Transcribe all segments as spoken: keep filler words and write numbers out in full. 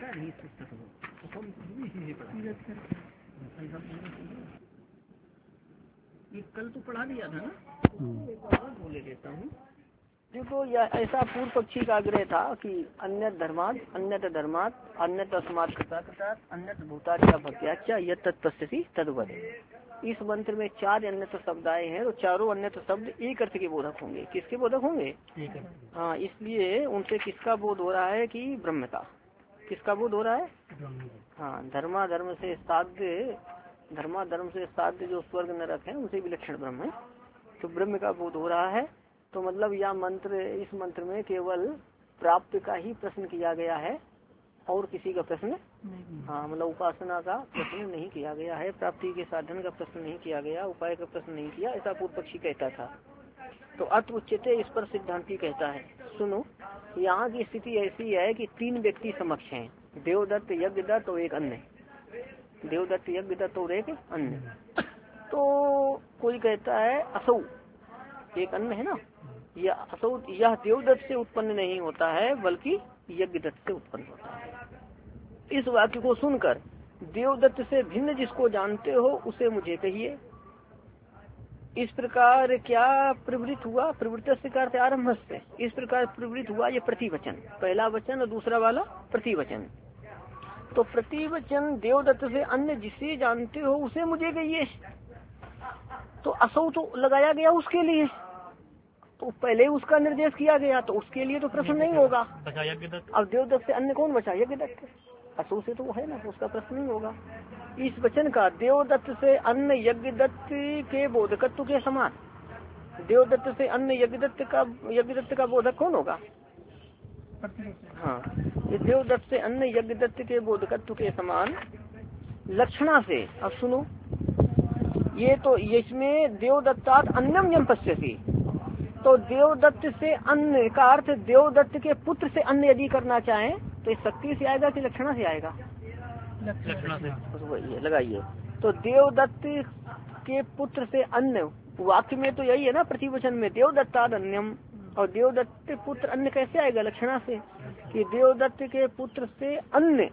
था ये कल तो पढ़ा दिया था ना, बोले देता हूँ। देखो ऐसा पूर्व पक्षी का आग्रह था कि अन्य धर्मात अन्य धर्मात अन्य अस्मात् कृतात् अन्य भूताच्या भक्त्याच्या यत् तत्पश्यति तद्वत्। इस मंत्र में चार अन्य शब्द आए हैं, तो चारों अन्य शब्द एक अर्थ के बोधक होंगे। किसके बोधक होंगे? हाँ, इसलिए उनसे किसका बोध हो रहा है कि ब्रह्म का। किसका बोध हो रहा है? हाँ, धर्मा धर्म से साध्य, धर्मा धर्म से साध्य जो स्वर्ग नरक है उनसे विलक्षण ब्रह्म है, तो ब्रह्म का बोध हो रहा है। तो मतलब यह मंत्र, इस मंत्र में केवल प्राप्त का ही प्रश्न किया गया है और किसी का प्रश्न, हाँ मतलब उपासना का प्रश्न नहीं किया गया है, प्राप्ति के साधन का प्रश्न नहीं किया गया, उपाय का प्रश्न नहीं किया, ऐसा पूर्व पक्षी कहता था। तो अत उच्चते इस पर सिद्धांति कहता है, सुनो यहाँ की स्थिति ऐसी है कि तीन व्यक्ति समक्ष हैं, देवदत्त, यज्ञदत्त और एक अन्य। देवदत्त, यज्ञदत्त और एक अन्य। तो कोई कहता है असौ, एक अन्य है ना, यह असौ यह देवदत्त से उत्पन्न नहीं होता है बल्कि यज्ञदत्त से उत्पन्न होता है। इस वाक्य को सुनकर देवदत्त से भिन्न जिसको जानते हो उसे मुझे कहिए। इस प्रकार क्या प्रवृत्त हुआ? प्रवृत्त से करते आरंभ से इस प्रकार प्रवृत्त हुआ, ये प्रतिवचन, पहला वचन और दूसरा वाला प्रतिवचन। तो प्रतिवचन देवदत्त से अन्य जिसे जानते हो उसे मुझे कहिए। तो असौ तो लगाया गया उसके लिए, तो पहले उसका निर्देश किया गया, तो उसके लिए तो प्रश्न नहीं होगा। अब देवदत्त से अन्य कौन बचा? यज्ञदत्त। असौ से तो वो है ना, तो उसका प्रश्न नहीं होगा। इस वचन का देवदत्त से अन्य यज्ञदत्त के बोधकत्व के समान, देवदत्त से अन्य यज्ञदत्त का यज्ञदत्त का बोधक कौन होगा? हाँ, ये देवदत्त से अन्य यज्ञदत्त के बोधकत्व के समान लक्षणा से। अब सुनो, ये तो इसमें देवदत्तात अन्यम यम पश्यति, तो देवदत्त से अन्य का अर्थ देवदत्त के पुत्र से अन्य यदि करना चाहें तो इस शक्ति से आएगा कि लक्षणा से आएगा? लक्षणा से। वही लगाइए, तो देवदत्त के पुत्र से अन्य, वाक्य में तो यही है ना, प्रतिवचन में देवदत्तात अन्यम, और देवदत्त पुत्र अन्य कैसे आएगा? लक्षणा से, कि देवदत्त के पुत्र से अन्य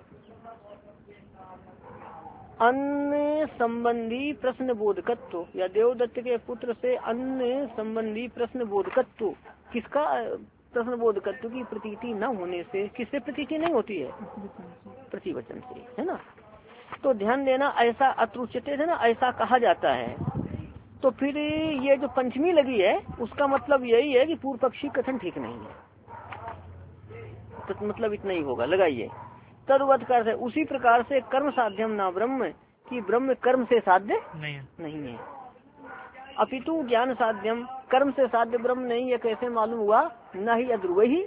अन्य संबंधी प्रश्न बोधकत्व, या देवदत्त के पुत्र से अन्य संबंधी प्रश्न बोधकत्व। किसका प्रश्न बोधकत्व की प्रतीति न होने से, किससे प्रतीति नहीं होती है? प्रतिवचन से, है ना। तो ध्यान देना, ऐसा अत्रुच्यते है ना, ऐसा कहा जाता है। तो फिर ये जो पंचमी लगी है उसका मतलब यही है कि पूर्व पक्षी कथन ठीक नहीं है, तो मतलब इतना ही होगा। लगाइए, तद्वत कर है, उसी प्रकार से कर्म साध्यम ना ब्रह्म, कि ब्रह्म कर्म से साध्य नहीं है, नहीं है। अपितु ज्ञान साध्यम, कर्म से साध्य ब्रह्म नहीं है। कैसे मालूम हुआ? न ही अध्रुव ही,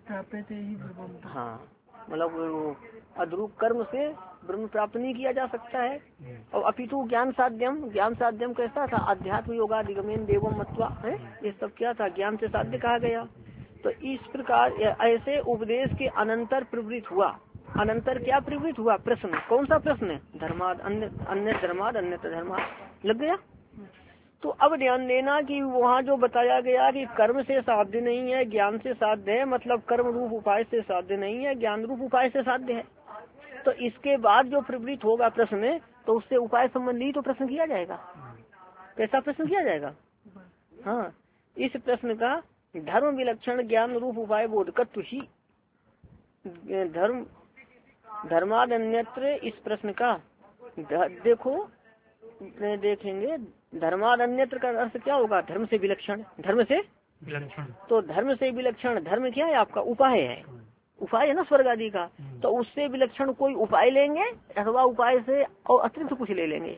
हाँ मतलब अध्रुव कर्म से ब्रह्म प्राप्त नहीं किया जा सकता है। और अपितु ज्ञान साध्यम, ज्ञान साध्यम कैसा था? अध्यात्म योगादिगमेन देवम मत्वा, है ये सब क्या था? ज्ञान से साध्य कहा गया। तो इस प्रकार ऐसे उपदेश के अनंतर प्रवृत्त हुआ। अनंतर क्या प्रवृत्त हुआ? प्रश्न। कौन सा प्रश्न? धर्माद अन्य, अन्य धर्माद अन्य धर्माद। लग गया। तो अब ध्यान देना कि वहाँ जो बताया गया कि कर्म से साध्य नहीं है, ज्ञान से साध्य है, मतलब कर्म रूप उपाय से साध्य नहीं है, ज्ञान रूप उपाय से साध्य है। तो इसके बाद जो प्रवृत्त होगा प्रश्न, तो उससे उपाय संबंधी तो प्रश्न किया जाएगा। कैसा प्रश्न किया जाएगा? हाँ, इस प्रश्न का धर्म विलक्षण ज्ञान रूप उपाय बोधकत्व ही धर्म धर्माद अन्यत्र। इस प्रश्न का देखो देखेंगे, धर्माद अन्यत्र का अर्थ क्या होगा? धर्म से विलक्षण, धर्म से विलक्षण। तो धर्म से विलक्षण, धर्म क्या है आपका? उपाय है, उपाय है ना स्वर्ग आदि का। तो उससे विलक्षण कोई उपाय लेंगे अथवा उपाय से और अतिरिक्त कुछ ले लेंगे।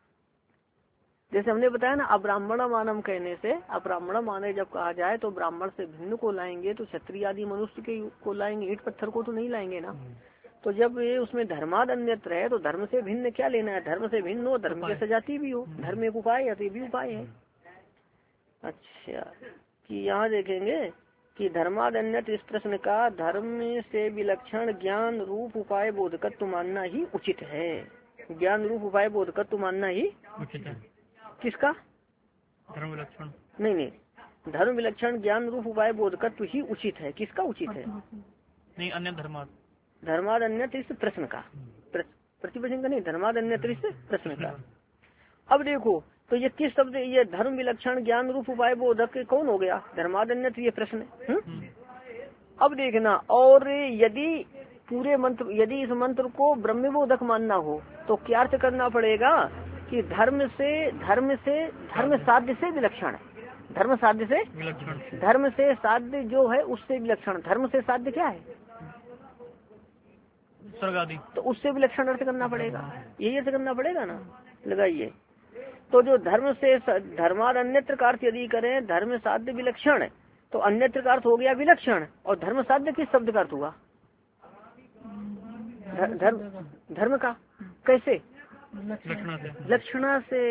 जैसे हमने बताया ना, अब्राह्मण मानम कहने से, अब्राह्मण माने जब कहा जाए तो ब्राह्मण से भिन्न को लाएंगे, तो क्षत्रिय आदि मनुष्य के को लाएंगे, ईंट पत्थर को तो नहीं लाएंगे ना। तो जब ये उसमें धर्माद अन्यत्र है तो धर्म से भिन्न क्या लेना है? धर्म से भिन्न हो, धर्म के सजाती भी हो, धर्म एक उपाय है, भी उपाय है। अच्छा, कि यहाँ देखेंगे कि धर्माद अन्यत्र इस प्रश्न का धर्म से विलक्षण ज्ञान रूप उपाय बोधकत्व मानना ही उचित है। ज्ञान रूप उपाय बोधकत्व मानना ही उचित है। किसका? धर्म विलक्षण नहीं नहीं, धर्म विलक्षण ज्ञान रूप उपाय बोधकत्व ही उचित है। किसका उचित है? नहीं, अन्य धर्माद, धर्माद अन्यत्र इस प्रश्न का, प्रतिवचन का नहीं, धर्माद अन्यत्र इस प्रश्न का। अब देखो तो ये किस शब्द, ये धर्म विलक्षण ज्ञान रूप उपाय बोधक कौन हो गया, धर्माद अन्यत्र, ये प्रश्न है। अब देखना, और यदि पूरे मंत्र, यदि इस मंत्र को ब्रह्म बोधक मानना हो तो क्या अर्थ करना पड़ेगा कि धर्म से धर्म से धर्म साध्य से विलक्षण है, धर्म साध्य से विलक्षण, धर्म से साध्य जो है उससे विलक्षण, धर्म से साध्य क्या है, स्वर्ग आदि, तो उससे विलक्षण अर्थ करना पड़ेगा, यही अर्थ करना पड़ेगा ना। लगाइए, तो जो धर्म से धर्माद अन्यत्र का अर्थ यदि करें धर्म साध्य विलक्षण, तो अन्यत्र का अर्थ हो गया विलक्षण, और धर्म साध्य किस शब्द का अर्थ हुआ, धर्म धर्म का, कैसे, लक्षणा से।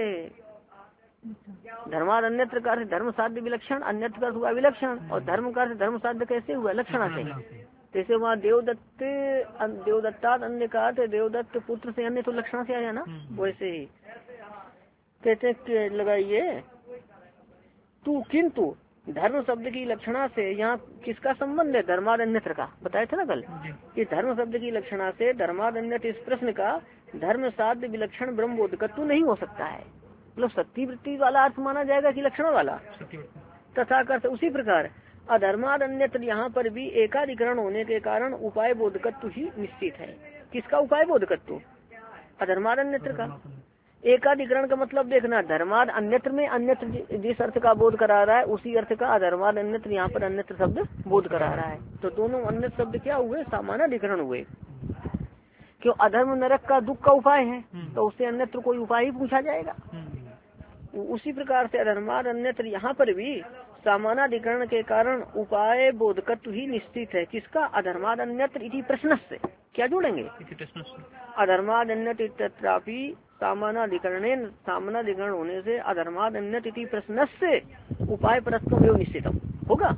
धर्माद अन्यत्र का अर्थ धर्म साध्य विलक्षण, अन्यत्र का अर्थ हुआ विलक्षण, और धर्म का अर्थ धर्म साध्य कैसे हुआ, लक्षणा से। जैसे वहाँ देवदत्त देवदत्ताद अन्य का देवदत्त पुत्र से अन्य, तो लक्षणा से आया ना, वैसे ही कहते लगाइए तू, किंतु धर्म शब्द की लक्षणा से यहाँ किसका संबंध है, धर्माद अन्यत्र का, बताया था ना कल कि धर्म शब्द की लक्षणा से धर्माद अन्यत्र इस प्रश्न का धर्म साध्य विलक्षण ब्रह्म बोधकत्व नहीं हो सकता है, मतलब शक्ति वृत्ति वाला अर्थ माना जाएगा कि लक्षण वाला, तथा कर उसी प्रकार अधर्माद अन्यत्र यहाँ पर भी एकाधिकरण होने के कारण उपाय बोधकत्व ही निश्चित है। किसका उपाय बोधकत्व, अधर्माद अन्यत्र का। एकाधिकरण का मतलब देखना, धर्माद अन्यत्र में अन्यत्र जिस अर्थ का बोध करा रहा है उसी अर्थ का अधर्माद अन्यत्र यहाँ पर अन्यत्र शब्द बोध करा रहा है, तो दोनों अन्य शब्द क्या हुए, सामानाधिकरण हुए। क्यों, अधर्म नरक का दुख का उपाय है, तो उससे अन्यत्र कोई उपाय ही पूछा जाएगा। उसी प्रकार से अधर्माद अन्यत्र यहाँ पर भी सामानाधिकरण के कारण उपाय बोधकत्व ही निश्चित है। किसका, अधर्माद अन्यत्र इति प्रश्न से, क्या जोड़ेंगे, अधर्माद अन्यत्र तत्रापि सामानाधिकरण, सामानाधिकरण होने से अधर्माद अन्यत्र इति प्रश्न से उपाय परत्व एवं निश्चितम होगा।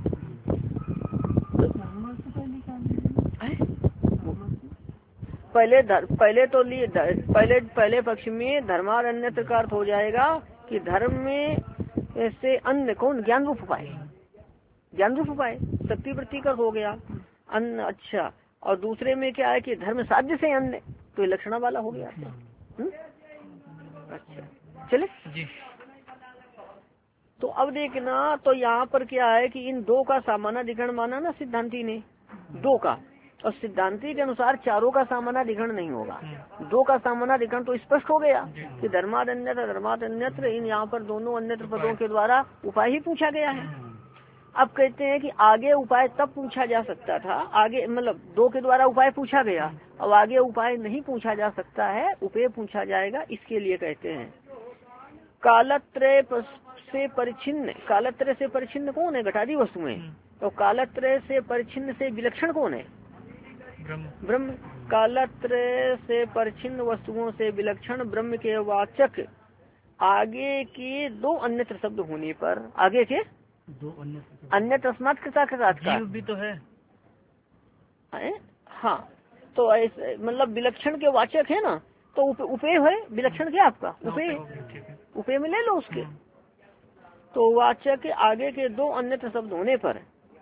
पहले पहले तो लिए पहले पहले पक्ष में धर्माद अन्यत्र का अर्थ हो जाएगा कि धर्म में से अन्य कौन, ज्ञान रूप उपाय, ज्ञान रूप उपाय शक्ति वृत्ति का हो गया अन्य। अच्छा, और दूसरे में क्या है कि धर्म साध्य से अन्य, तो ये लक्षणा वाला हो गया। अच्छा चले जी। तो अब देखना, तो यहाँ पर क्या है कि इन दो का सामानाधिकरण माना ना सिद्धांति ने, दो का, और सिद्धांति के अनुसार चारों का सामानाधिकरण नहीं होगा, दो का सामानाधिकरण तो स्पष्ट हो गया कि धर्माद अन्यत्र धर्माद अन्यत्र, इन यहाँ पर दोनों अन्यत्र पदों के द्वारा उपाय ही पूछा गया है। अब कहते हैं कि आगे उपाय तब पूछा जा सकता था, आगे मतलब दो के द्वारा उपाय पूछा गया, अब आगे उपाय नहीं पूछा जा सकता है, उपेय पूछा जाएगा। इसके लिए कहते हैं कालत्रय से परिचिन्न, कालत्रय से परिचिन्न कौन है, घटादी वस्तु में, तो कालत्रय से परिचिन्न से विलक्षण कौन है, ब्रह्म। कालत्रय से परिचिन्न वस्तुओं से विलक्षण ब्रह्म के वाचक आगे के दो अन्यत्र शब्द होने पर, आगे के दो अन्यत्र अस्मात् कृता का भी तो है, है? हाँ, तो ऐसे मतलब विलक्षण के वाचक है ना, तो उप, उपेय है विलक्षण क्या आपका, उपेय उपेय में ले लो उसके। तो वाचक आगे के दो अन्यत्र शब्द होने पर,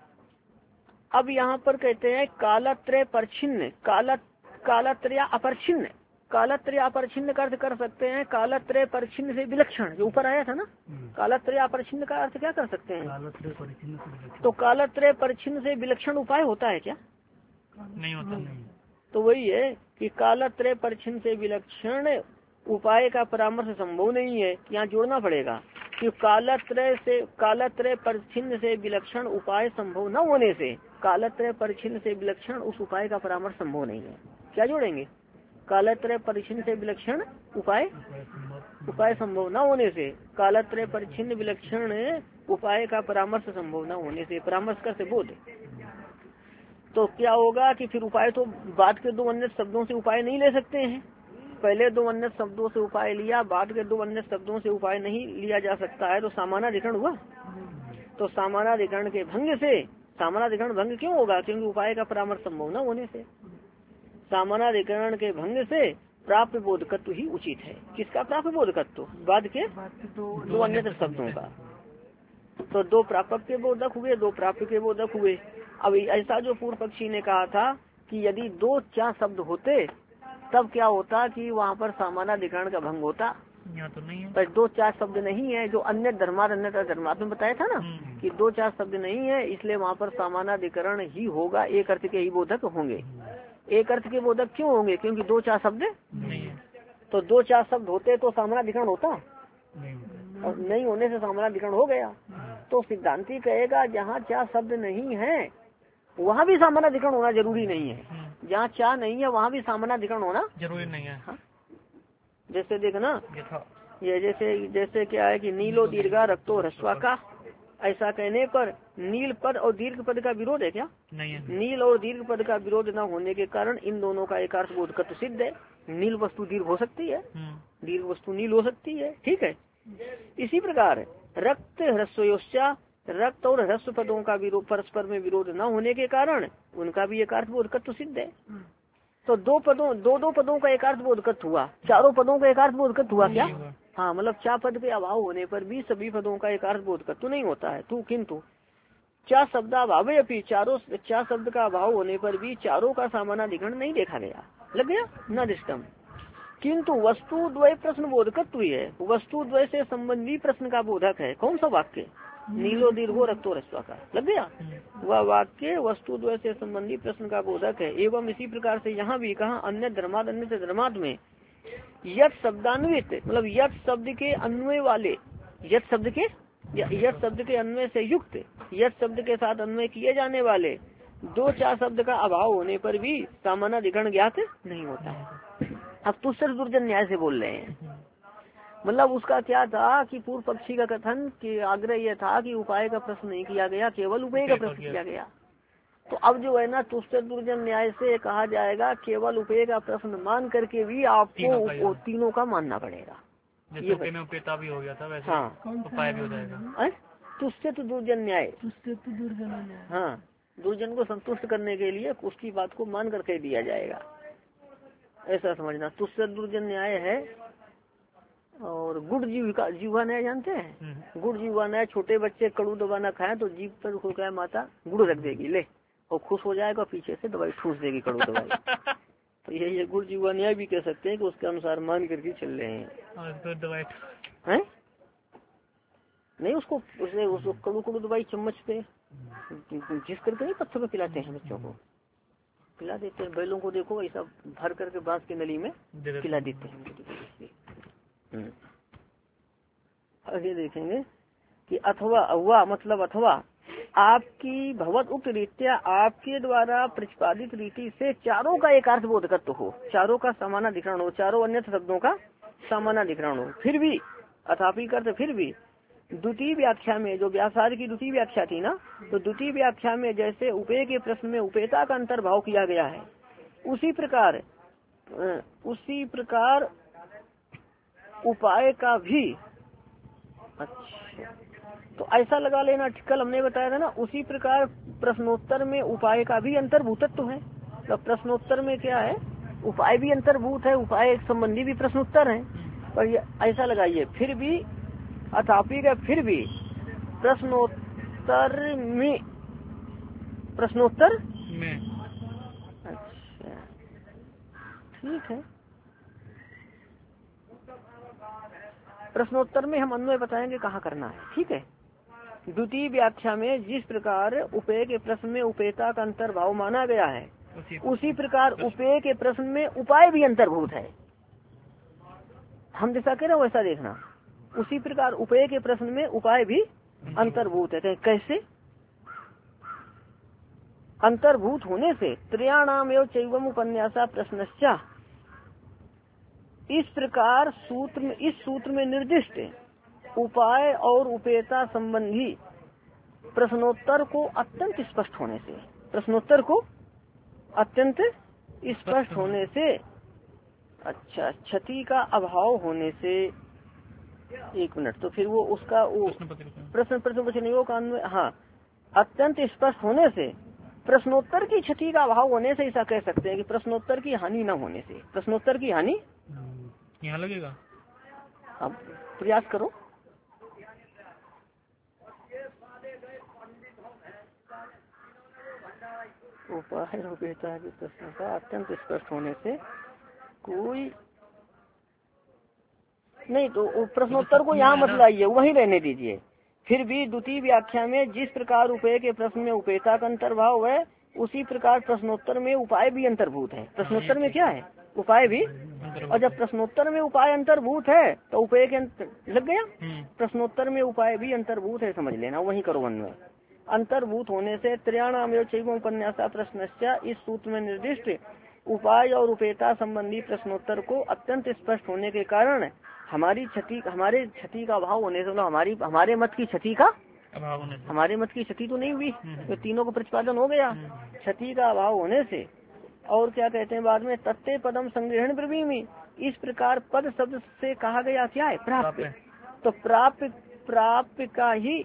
अब यहाँ पर कहते हैं कालत्रय परछिन्न, काला कालत्रय अपरछिन्न, कालत्रय अपरछिन्न का अर्थ कर सकते हैं कालत्रय परछिन्न से विलक्षण, जो ऊपर आया था ना, कालत्रय अपरछिन्न का अर्थ क्या कर सकते हैं, तो कालत्रय परछिन्न से विलक्षण उपाय होता है क्या, नहीं होता नहीं। तो वही है कि कालत्रय परछिन्न से विलक्षण उपाय का परामर्श संभव नहीं है, यहाँ जोड़ना पड़ेगा कि कालत्रय से कालत्रय परछिन्न से विलक्षण उपाय संभव न होने से कालत्रय परिचिन्न से विलक्षण उस उपाय का परामर्श संभव नहीं है। क्या जोड़ेंगे, कालत्रय परिचिन्न से विलक्षण उपाय उपाय संभव न होने से कालत्रय परिचिन्न विलक्षण उपाय का परामर्श संभव न होने से, परामर्श कर से बोध, तो क्या होगा कि फिर उपाय तो बाद के दो अन्य शब्दों से उपाय नहीं ले सकते हैं, पहले दो अन्य शब्दों से उपाय लिया, बाद के दो अन्य शब्दों से उपाय नहीं लिया जा सकता है, तो सामानाधिकरण हुआ। तो सामानाधिकरण के भंग से, सामानाधिकरण भंग क्यों होगा, क्योंकि उपाय का परामर्श संभव न होने से, सामानाधिकरण के भंग से प्राप्त बोधकत्व ही उचित है। किसका प्राप्त बोधकत्व, बाद के दो अन्य शब्दों का। तो दो प्रापक के बोधक हुए, दो प्राप्त के बोधक हुए। अब ऐसा जो पूर्व पक्षी ने कहा था कि यदि दो चा शब्द होते तब क्या होता कि वहाँ पर सामानाधिकरण का भंग होता। यहाँ तो नहीं है, पर दो चार शब्द नहीं है, जो अन्य धर्मात अन्य धर्मात में बताया था ना कि दो चार शब्द नहीं है, इसलिए वहाँ पर सामानाधिकरण ही होगा, एक अर्थ के ही बोधक होंगे। एक अर्थ के बोधक क्यों होंगे? क्योंकि दो चार शब्द नहीं है, तो दो चार शब्द होते तो सामानाधिकरण होता, नहीं होता। और नहीं होने से सामानाधिकरण हो गया। तो सिद्धांती कहेगा जहाँ चार शब्द नहीं है वहाँ भी सामानाधिकरण होना जरूरी नहीं है, जहाँ चार नहीं है वहाँ भी सामानाधिकरण होना जरूरी नहीं है। हाँ? जैसे देखना यथा ये जैसे जैसे क्या है कि नीलो दीर्घा रक्तो ह्रस्वा का, ऐसा कहने पर नील पद और दीर्घ पद का विरोध है क्या? नहीं है। नील और दीर्घ पद का विरोध न होने के कारण इन दोनों का एकार्थ बोधकत्व सिद्ध है। नील वस्तु दीर्घ हो सकती है, दीर्घ वस्तु नील हो सकती है, ठीक है। इसी प्रकार रक्त ह्रस्वयोश्चा, रक्त और ह्रस्व पदों का विरोध परस्पर में विरोध न होने के कारण उनका भी एकार्थ बोधकत्व सिद्ध है। तो दो पदों दो दो पदों का एकार्थ बोधकत्व हुआ, चारों पदों का एकार्थ बोधकत्व हुआ क्या? हाँ, मतलब चार पद के अभाव होने पर भी सभी पदों का एकार्थ बोधकत्व नहीं होता है। तू किंतु चार शब्द अभाव अपनी, चारों चार शब्द का अभाव होने पर भी चारों का सामानाधिकरण नहीं देखा गया, लग गया न दृष्टम। किंतु वस्तु द्वय प्रश्न बोधकत्व ही है, वस्तु द्वय से संबंधी प्रश्न का बोधक है। कौन सा वाक्य? नीलो दीर्घो रक्तो ह्रस्वा का, लग गया। वह वाक्य वस्तु द्वय से संबंधी प्रश्न का बोधक है। एवं इसी प्रकार से यहाँ भी कहा अन्य धर्माद अन्य धर्माद में यथ शब्दान्वित, मतलब यथ शब्द के अन्वय वाले, यथ शब्द के यथ शब्द के अन्वय से युक्त, यथ शब्द के साथ अन्वय किए जाने वाले दो चार शब्द का अभाव होने पर भी सामानाधिकरण ज्ञात नहीं होता है। अब तुस्सर दुर्जन न्याय से बोल रहे हैं, मतलब उसका क्या था कि पूर्व पक्षी का कथन कि आग्रह यह था कि उपाय का प्रश्न नहीं किया गया, केवल उपाय का प्रश्न किया गया। तो अब जो है ना तुस्सर दुर्जन न्याय से कहा जाएगा केवल उपाय का प्रश्न मान करके भी आपको तीनों, तीनों का मानना पड़ेगा। ये में उपेता भी हो गया था वैसे, हाँ उपाय भी हो जाएगा। तुस्से तो दुर्जन न्याय, तुस्से तो दुर्जन न्याय, हाँ दुर्जन को संतुष्ट करने के लिए उसकी बात को मान करके दिया जाएगा, ऐसा समझना। तुस्से दुर्जन न्याय है। और गुड़ जीव का जीवा न्याय जानते हैं? गुड़ जीवा न्याय, छोटे बच्चे कड़ू दबाना खाए तो जीव पर हो क्या माता गुड़ रख देगी ले, और खुश हो जाएगा, पीछे से दवाई ठूस देगी कड़ू दवाई। तो ये ये गुड़ जीवा न्याय भी कह सकते हैं कि उसके अनुसार मान करके चल रहे हैं। दवाई हैं नहीं, उसको उसे उसको कड़ू कड़ू दवाई चम्मच पे जिस करके नहीं पत्थर पे पिलाते हैं बच्चों को, पिला देते हैं। बैलों को देखो ऐसा भर करके बांस की नली में पिला देते हैं। आगे देखेंगे कि अथवा अथवा मतलब अथवा आपकी भगवत उक्त रीत्या आपके द्वारा प्रतिपादित रीति से चारों का एकार्थ बोधकत्व हो, चारों का समानाधिकरण हो, चारों अन्य शब्दों का समानाधिकरण हो। फिर भी अथापि करते फिर भी द्वितीय व्याख्या में, जो व्यासार्य की द्वितीय व्याख्या थी ना, तो द्वितीय व्याख्या में जैसे उपेय के प्रश्न में उपेता का अंतर्भाव किया गया है, उसी प्रकार उसी प्रकार उपाय का भी, अच्छा तो ऐसा लगा लेना, कल हमने बताया था ना, उसी प्रकार प्रश्नोत्तर में उपाय का भी अंतर्भूतत्व है। तो प्रश्नोत्तर में क्या है, उपाय भी अंतर्भूत है, उपाय संबंधी भी प्रश्नोत्तर है। पर ये ऐसा लगाइए फिर भी अथापि का फिर भी प्रश्नोत्तर में प्रश्नोत्तर में अच्छा ठीक है, प्रश्नोत्तर में हम अन्वय बताएंगे कहाँ करना है, ठीक है। द्वितीय व्याख्या में जिस प्रकार उपेय के प्रश्न में उपेता का अंतर्भाव माना गया है, उसी प्रकार उपेय के प्रश्न में उपाय भी अंतर्भूत है। हम जैसा कह रहे हो वैसा देखना, उसी प्रकार उपेय के प्रश्न में उपाय भी अंतर्भूत है। कैसे अंतर्भूत होने से? त्रयाणाम एवं चैवम उपन्यासा प्रश्नश्चा, इस प्रकार सूत्र में, इस सूत्र में निर्दिष्ट उपाय और उपेता संबंधी प्रश्नोत्तर को अत्यंत स्पष्ट होने से, प्रश्नोत्तर को अत्यंत स्पष्ट होने से, अच्छा क्षति का अभाव होने से, एक मिनट, तो फिर वो उसका वो प्रश्न प्रश्न वचनों का अन्वय, हाँ अत्यंत स्पष्ट होने से, प्रश्नोत्तर की क्षति का अभाव होने से ऐसा कह सकते हैं कि प्रश्नोत्तर की हानि न होने से, प्रश्नोत्तर की हानि यहाँ लगेगा। अब प्रयास करो। उपाय उपेता के प्रश्न का अत्यंत स्पष्ट होने से कोई नहीं, तो प्रश्नोत्तर को यहाँ मत लाइए, वहीं रहने दीजिए। फिर भी द्वितीय व्याख्या में जिस प्रकार उपाय के प्रश्न में उपेता का अंतर्भाव है, उसी प्रकार प्रश्नोत्तर में उपाय भी अंतर्भूत है। प्रश्नोत्तर में क्या है? उपाय भी। और जब प्रश्नोत्तर में उपाय अंतर्भूत है तो उपाय के लग गया, प्रश्नोत्तर में उपाय भी अंतर्भूत है, समझ लेना, वही करो अन्वय। अंतर्भूत होने से त्रयाणाम उपन्यासा प्रश्नश्च, इस सूत्र में निर्दिष्ट उपाय और उपेता संबंधी प्रश्नोत्तर को अत्यंत स्पष्ट होने के कारण हमारी क्षति हमारे क्षति का अभाव होने से, मतलब हमारी हमारे मत की क्षति का अभाव होने से, हमारे मत की क्षति तो नहीं हुई, तो तीनों को प्रतिपादन हो गया। क्षति का अभाव होने से और क्या कहते हैं बाद में, तत्ते पदम संग्रहण ब्रवीमि, इस प्रकार पद शब्द से कहा गया क्या है? प्राप्य। तो प्राप्य प्राप्य का ही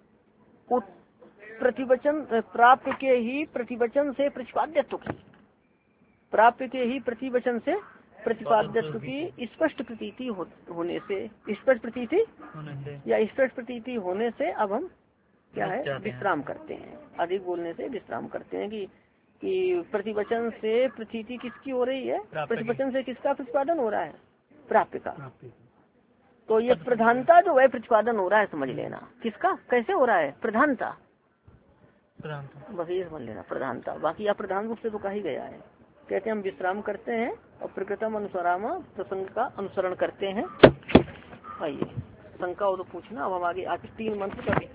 प्रतिवचन, प्राप्य के ही प्रतिवचन से प्रतिपाद्यत्व की, प्राप्य के ही प्रतिवचन से प्रतिपाद्यत्व की स्पष्ट प्रतीति हो, होने से, स्पष्ट प्रतीति या स्पष्ट प्रतीति होने से अब हम क्या है? विश्राम करते हैं। अधिक बोलने से विश्राम करते हैं कि कि प्रतिवचन से प्रतीति किसकी हो रही है? प्रतिवचन से किसका प्रतिपादन हो रहा है? प्राप्य का। तो ये प्रधानता जो है प्रतिपादन हो रहा है, समझ लेना। किसका? कैसे हो रहा है? प्रधानता, बस ये समझ लेना, प्रधानता। बाकी आप प्रधान रूप से तो कहा ही गया है। कहते हैं हम विश्राम करते हैं और प्रकृतम अनुसराम प्रसंग का अनुसरण करते हैं। आइए, शंका हो तो पूछना। अब हम आगे आगे तीन मंत्र का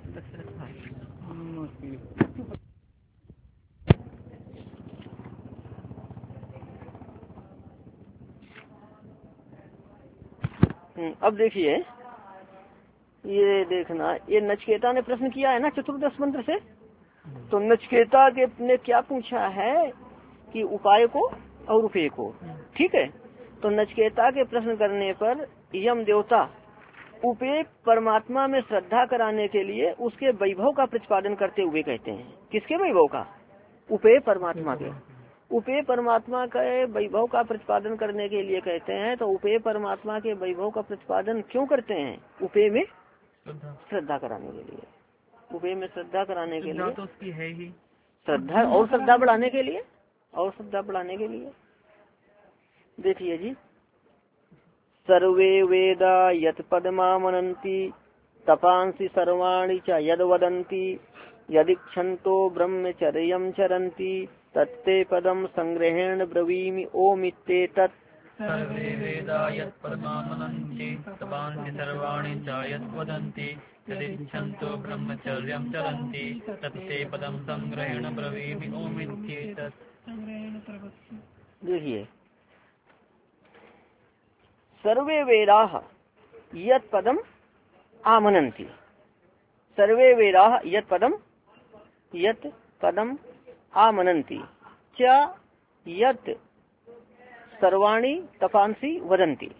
अब देखिए, ये देखना, ये नचिकेता ने प्रश्न किया है ना चतुर्दश मंत्र से। तो नचिकेता के ने क्या पूछा है कि उपाय को और उपेय को, ठीक है। तो नचिकेता के प्रश्न करने पर यम देवता उपेय परमात्मा में श्रद्धा कराने के लिए उसके वैभव का प्रतिपादन करते हुए कहते हैं। किसके वैभव का? उपेय परमात्मा के। उपेय परमात्मा के वैभव का प्रतिपादन करने के लिए कहते हैं। तो उपेय परमात्मा के वैभव का प्रतिपादन क्यों करते हैं? उपेय में श्रद्धा कराने के लिए, उपेय में श्रद्धा कराने के लिए, तो उसकी है ही श्रद्धा और श्रद्धा बढ़ाने के लिए, और श्रद्धा बढ़ाने के लिए। देखिए जी, सर्वे वेदा यत् पदमामनन्ति तपांसि सर्वाणि च यद् वदन्ति यदीक्षन्तो ब्रह्मचर्यं चरन्ति तत्ते पदम संग्रहेण ब्रवीमि ओमित्येतत्। सर्वे वेदा यत् पदमामनन्ति तपांसि सर्वाणि च यद् वदन्ति यदीक्षन्तो ब्रह्मचर्यं चरन्ति तत्ते पदम संग्रहेण ब्रवीमि ओमित्येतत्। देखिए, सर्वे वेदाः यत् पदम आमनन्ति, सर्वे वेदाः यत् पदम यत् पदम आमनन्ति च यत् सर्वाणि तपांसि वदन्ति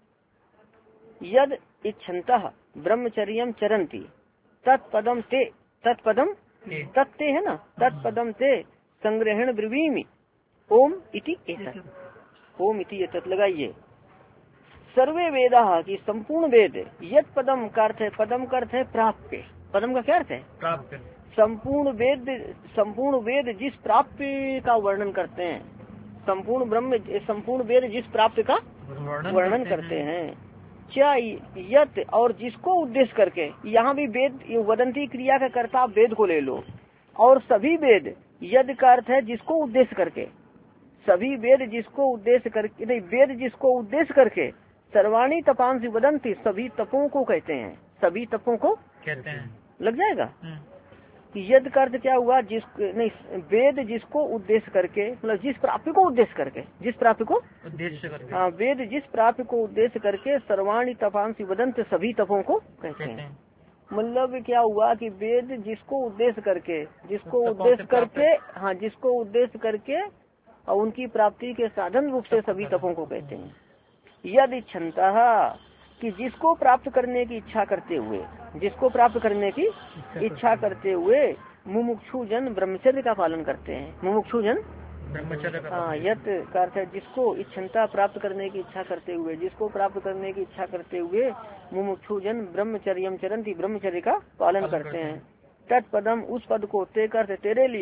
यद इच्छन्तः ब्रह्मचर्यं चरन्ति तत्पदम ते, तत्पदम तत्ते है ना, तत्पदम ते संग्रहण ब्रवीमि ओम इति एतत्, ओम इति एतत् लगाइए। सर्वे वेदाः की संपूर्ण वेद, यत् पदम का अर्थ है, पदम का अर्थ है प्राप्य, पदम का क्या अर्थ है? प्राप्य। संपूर्ण वेद, संपूर्ण वेद जिस प्राप्य का वर्णन करते हैं, संपूर्ण ब्रह्म संपूर्ण वेद जिस प्राप्य का वर्णन करते हैं, क्या यत और जिसको उद्देश्य करके, यहाँ भी वेद वदंती क्रिया का कर्ता वेद को ले लो, और सभी वेद, यद का अर्थ है जिसको उद्देश्य करके, सभी वेद जिसको उद्देश्य करके, नहीं वेद जिसको उद्देश्य करके, सर्वाणी तपांसि वदंती सभी तपों को कहते हैं, सभी तपों को कहते हैं, लग जाएगा। यद का अर्थ क्या हुआ? जिस नहीं, वेद जिसको उद्देश्य करके, मतलब जिस प्राप्य को उद्देश्य करके, जिस प्राप्य को उद्देश्य करके, हाँ, वेद जिस प्राप्य को उद्देश्य करके सर्वाणी तपांसि वदंत सभी तपों को कहते हैं। मतलब क्या हुआ कि वेद जिसको उद्देश्य करके, जिसको उद्देश्य करके, हाँ, जिसको उद्देश्य करके और उनकी प्राप्ति के साधन रूप से सभी तपों को कहते हैं। यदि क्षमता कि जिसको प्राप्त करने की इच्छा करते हुए, जिसको प्राप्त करने की इच्छा करते हुए मुमुक्षु जन ब्रह्मचर्य का पालन करते हैं। मुमुक्षु जन ब्रह्मचर्य, हाँ, यत का अर्थ है जिसको इच्छा प्राप्त करने की इच्छा करते हुए, जिसको प्राप्त करने की इच्छा करते हुए मुमुक्षु जन ब्रह्मचर्यम चरंती ब्रह्मचर्य का पालन करते हैं। तत्पदम उस पद को, ते करते तेरे लिए,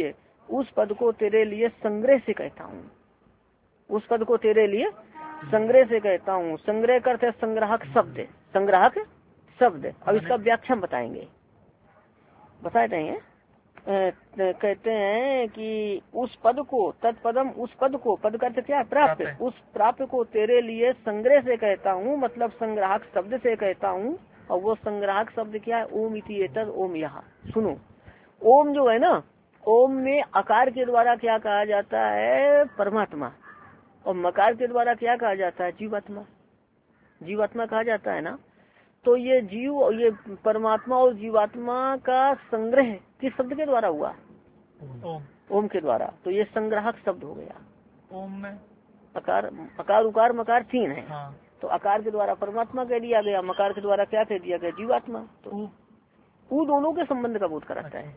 उस पद को तेरे लिए संग्रह से कहता हूँ, उस पद को तेरे लिए संग्रह से कहता हूँ। संग्रह करते संग्राहक शब्द, संग्राहक शब्द। अब इसका व्याख्या बताएंगे, बताते हैं। कहते हैं कि उस पद को, तत्पदम, उस पद को, पद का अर्थ क्या है? प्राप्त। उस प्राप्त को तेरे लिए संग्रह से कहता हूँ, मतलब संग्राहक शब्द से कहता हूँ। और वो संग्राहक शब्द क्या है? ओम इति एतद ओम। यहाँ सुनो, ओम जो है ना, ओम में अकार के द्वारा क्या कहा जाता है? परमात्मा। और मकार के द्वारा क्या कहा जाता है? जीवात्मा। जीवात्मा कहा जाता है ना। तो ये जीव, ये परमात्मा और जीवात्मा का संग्रह किस शब्द के द्वारा हुआ? ओम। ओम के द्वारा। तो ये संग्राहक शब्द हो गया। ओम में अकार, अकार उकार मकार तीन है। हाँ। तो अकार के द्वारा परमात्मा कह दिया गया, मकार के द्वारा क्या कह दिया गया? जीवात्मा। तो वो दोनों के संबंध का बोध कराता है।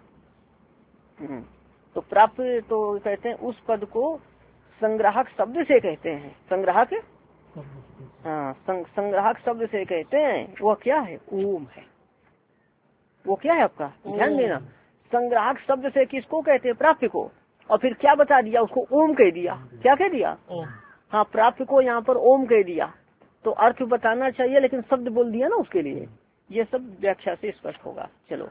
तो प्राप्त, तो कहते हैं उस पद को संग्राहक शब्द से कहते हैं। संग्राहक, हाँ, संग, संग्राहक शब्द से कहते हैं। वो क्या है? ओम है। वो क्या है आपका? ध्यान देना, संग्राहक शब्द से किसको कहते हैं? प्राप्त को। और फिर क्या बता दिया? उसको ओम कह दिया। क्या कह दिया? ओम। हाँ, प्राप्त को यहाँ पर ओम कह दिया। तो अर्थ बताना चाहिए, लेकिन शब्द बोल दिया ना उसके लिए। ये सब व्याख्या से स्पष्ट होगा। चलो